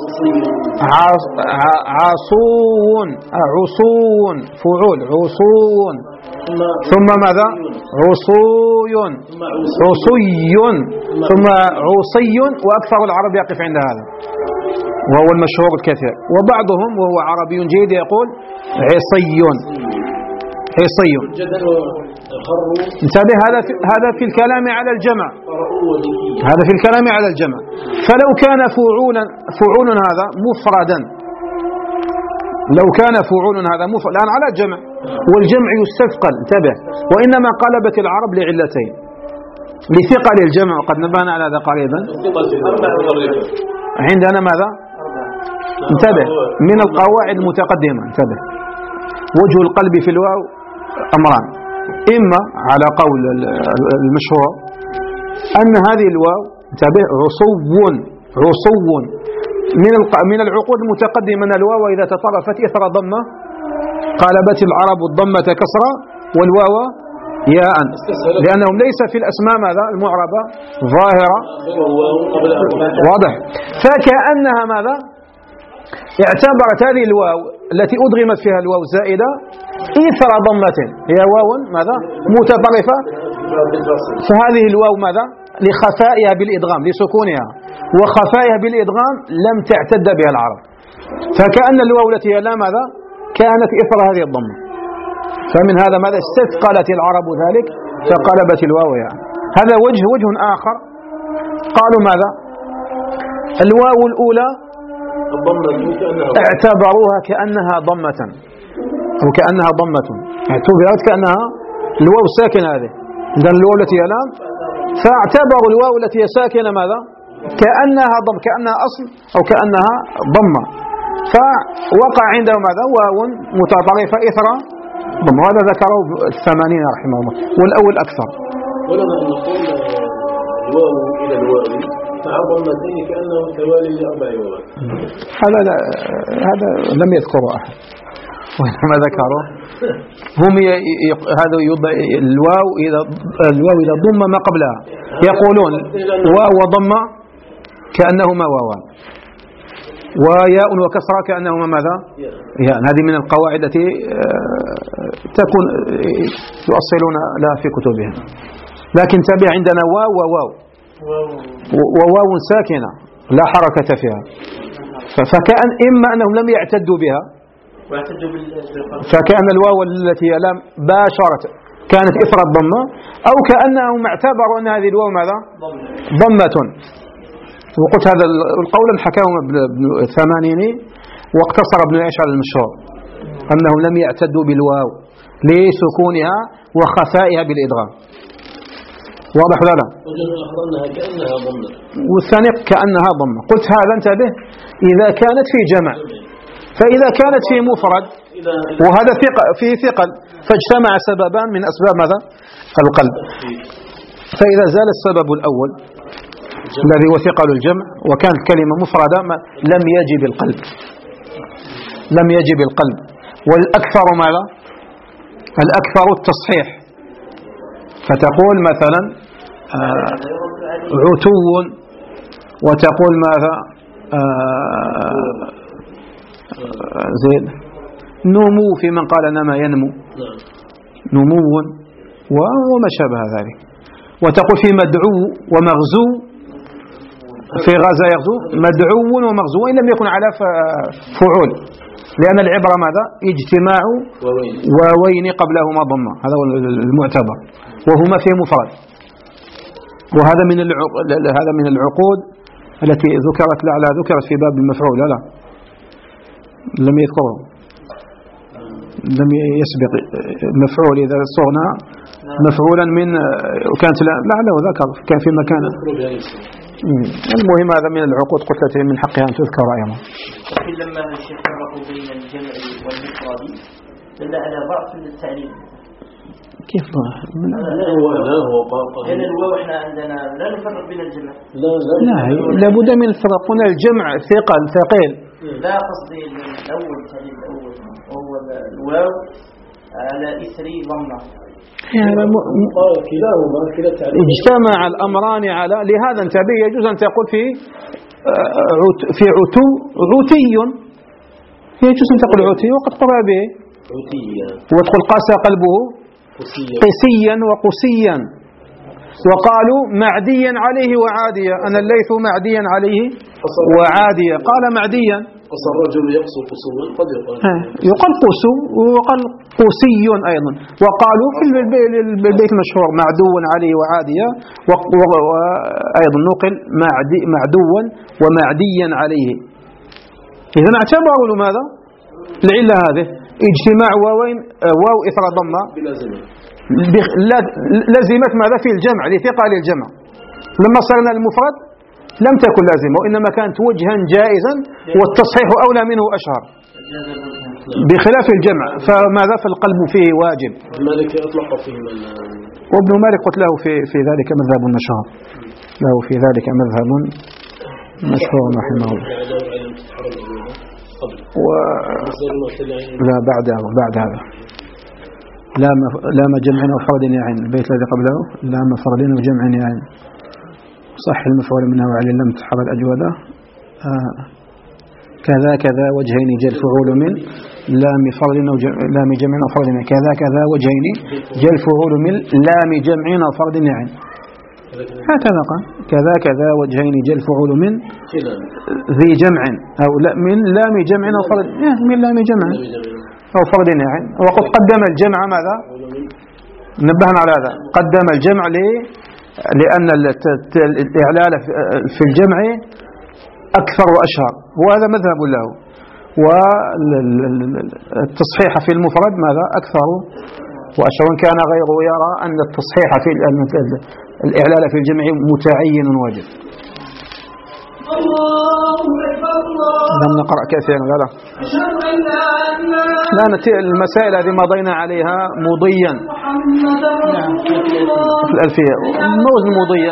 عصون عصون فعول عصون، ثم ماذا؟ عصوي عصي، ثم عصي، وأكثر العرب يقف عند هذا وهو المشهور الكثير. وبعضهم وهو عربي جيد يقول عصي عصي. انتبه، هذا في هذا في الكلام على الجمع، هذا في الكلام على الجمع. فلو كان فعولا فعول هذا مفردا، لو كان فعول هذا مفرد الآن على الجمع، والجمع يستثقل، انتبه. وإنما قلبت العرب لعلتين: لثقل الجمع وقد نبهنا على هذا قريبا. عندنا ماذا؟ انتبه، من القواعد المتقدمة، انتبه. وجه القلب في الواو أمران: إما على قول المشهور أن هذه الواو انتبه عصو عصو من من العقود المتقدمة أن الواو إذا تطرفت إثر ضمة قلبت العرب الضمة كسرة والواو ياء، لأنهم ليس في الأسماء ماذا المعربة ظاهرة واضح. فكأنها ماذا اعتبرت هذه الواو التي أدغمت فيها الواو زائدة إثر ضمة هي واو ماذا متطرفة، فهذه الواو ماذا لخفائها بالإدغام لسكونها وخفائها بالإدغام لم تعتد بها العرب، فكأن الواو التي لا ماذا كانت إثر هذه الضمة، فمن هذا ماذا استثقلت العرب ذلك فقلبت الواو يعني. هذا وجه وجه آخر قالوا ماذا الواو الأولى اعتبروها كأنها ضمة أو كأنها ضمة، اعتبرت كأنها الواو الساكنة هذه إذن الواو التي يلام، فاعتبروا الواو التي ساكنة ماذا كأنها ضم كأنها أصل أو كأنها ضمة، فوقع عندهم ماذا واو متطرفة إثر ضمة، وهذا ذكره الثمانين رحمه الله، والأول أكثر. ولما أن نقول الواو إلى الواو مع ضمتين كأنه توالي لأربع واو، هذا لا هذا لم يذكره أحد، وإنما ذكره هم ي... ي... هذا يض... الواو إذا الواو إذا ضم ما قبلها يقولون واو وضم كأنهما واوان، وياء وكسرة كأنهما ماذا ياء. هذه من القواعد التي تكون يؤصلون لها في كتبهم. لكن تابع عندنا واو وواو وواو ساكنة لا حركة فيها، فكأن إما أنهم لم يعتدوا بها فكأن الواو التي لم باشرت كانت إثر الضمة، أو كأنهم اعتبروا أن هذه الواو ماذا ضمة. وقلت هذا القول حكاه ابن الثمانيني واقتصر ابن العيش على المشهور أنهم لم يعتدوا بالواو لسكونها وخفائها بالإدغام. واضح ولا لا؟ والثاني كأنها ضمة. قلت هذا انتبه إذا كانت في جمع، فإذا كانت في مفرد وهذا فيه ثقل فاجتمع سببان من أسباب ماذا القلب، فإذا زال السبب الأول الذي هو ثقل الجمع وكانت كلمة مفردة لم يجب القلب لم يجب القلب والأكثر ماذا الأكثر التصحيح، فتقول مثلا آه عتو وتقول ماذا آه زين نمو في من قال نما ينمو نمو وما شابه ذلك، وتقول في مدعو ومغزو في غزا يغزو مدعو ومغزو وإن لم يكن على فعول، لأن العبرة ماذا؟ اجتماع واوين قبلهما ضمة، هذا هو المعتبر، وهما في مفرد. وهذا من هذا من العقود التي ذكرت لعلها ذكرت في باب المفعول، لا لا لم يذكره، لم يسبق مفعول إذا صغنا مفعولا من وكانت لعله ذكر كان في مكان. المهم هذا من العقود قلت التي من حقها أن تذكر أيضا. لكن لما الشيخ فرقوا بين الجمع والمفرد دل على ضعف التعليم. كيف ضعف؟ لا هو لا هو لأن الواو احنا عندنا لا نفرق بين الجمع. لا لا لا لابد من الفرق. هنا الجمع ثقل ثقيل. لا قصدي الأول التعليم الأول وهو الواو على إثر ضمة. اجتمع الأمران على لهذا انتبه يجوز أن تقول في في عتو عتي، يجوز أن تقول عتي وقد قرأ به وتقول قاسى قلبه قسيا وقسيا، وقالوا معديا عليه وعاديا، أنا الليث معديا عليه وعاديا، قال معديا. قص الرجل يقصو قصوا قد يقال قصو وقال قصي أيضا، وقالوا في البيت المشهور معدو عليه وعاديا، وأيضا نقل معدوا ومعديا عليه. إذن اعتبروا ماذا؟ العلة هذه اجتماع واوين واو إثر ضمة لزمت ماذا في الجمع لثقل الجمع. لما صرنا المفرد لم تكن لازمة، وإنما كانت وجها جائزا والتصحيح أولى منه أشهر بخلاف الجمع، فماذا في القلب فيه واجب. مالك أطلق فيه من وابن مالك قلت له في في ذلك مذهب مشهور، له في ذلك مذهب مشهور رحمه الله. و لا بعد بعد هذا لا لا جمع وفرد يعني البيت الذي قبله لا مفرد وجمع يعني صح المفعول منه وعلي لم تحر الأجودة. آه كذا كذا وجهين جل فعول من لام فرد لام جمع وفرد يعني كذا كذا وجهين جل فعول من لام جمع وفرد يعني هكذا قال كذا كذا وجهين جل فعول من ذي جمع أو لا من لام جمع وفرد من لام جمع أو فرد يعني. وقد قدم الجمع ماذا؟ نبهنا على هذا، قدم الجمع ليه؟ لأن الإعلال في الجمع أكثر وأشهر، وهذا مذهب له، والتصحيح في المفرد ماذا أكثر وأشهر، وإن كان غيره يرى أن التصحيح في الإعلال في الجمع متعين واجب. لم نقرأ كثيرا لا لا لا نتي المسائل هذه مضينا عليها مضيا في الألفية موزن مضيا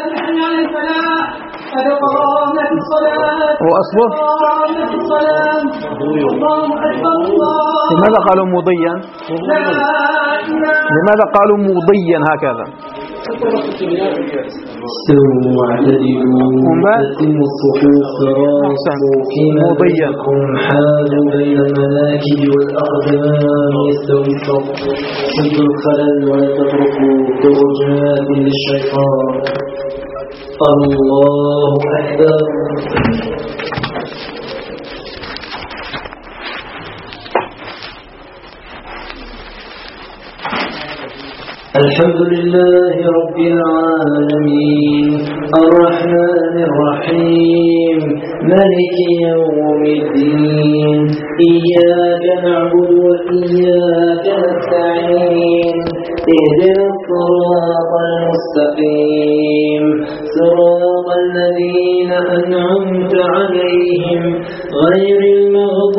وأصله لماذا قالوا مضيا؟ لماذا قالوا مضيا هكذا؟ استووا واعتدلوا وأتموا الصفوف راسوا فيما بينكم حاذوا بين المناكب والأقدام يستوي الصف سدوا الخلل ولا تتركوا درجات للشيطان. الله أكبر. الحمد لله رب العالمين الرحمن الرحيم مالك يوم الدين إياك نعبد وإياك نستعين اهدنا الصراط المستقيم صراط الذين أنعمت عليهم غير المغضوب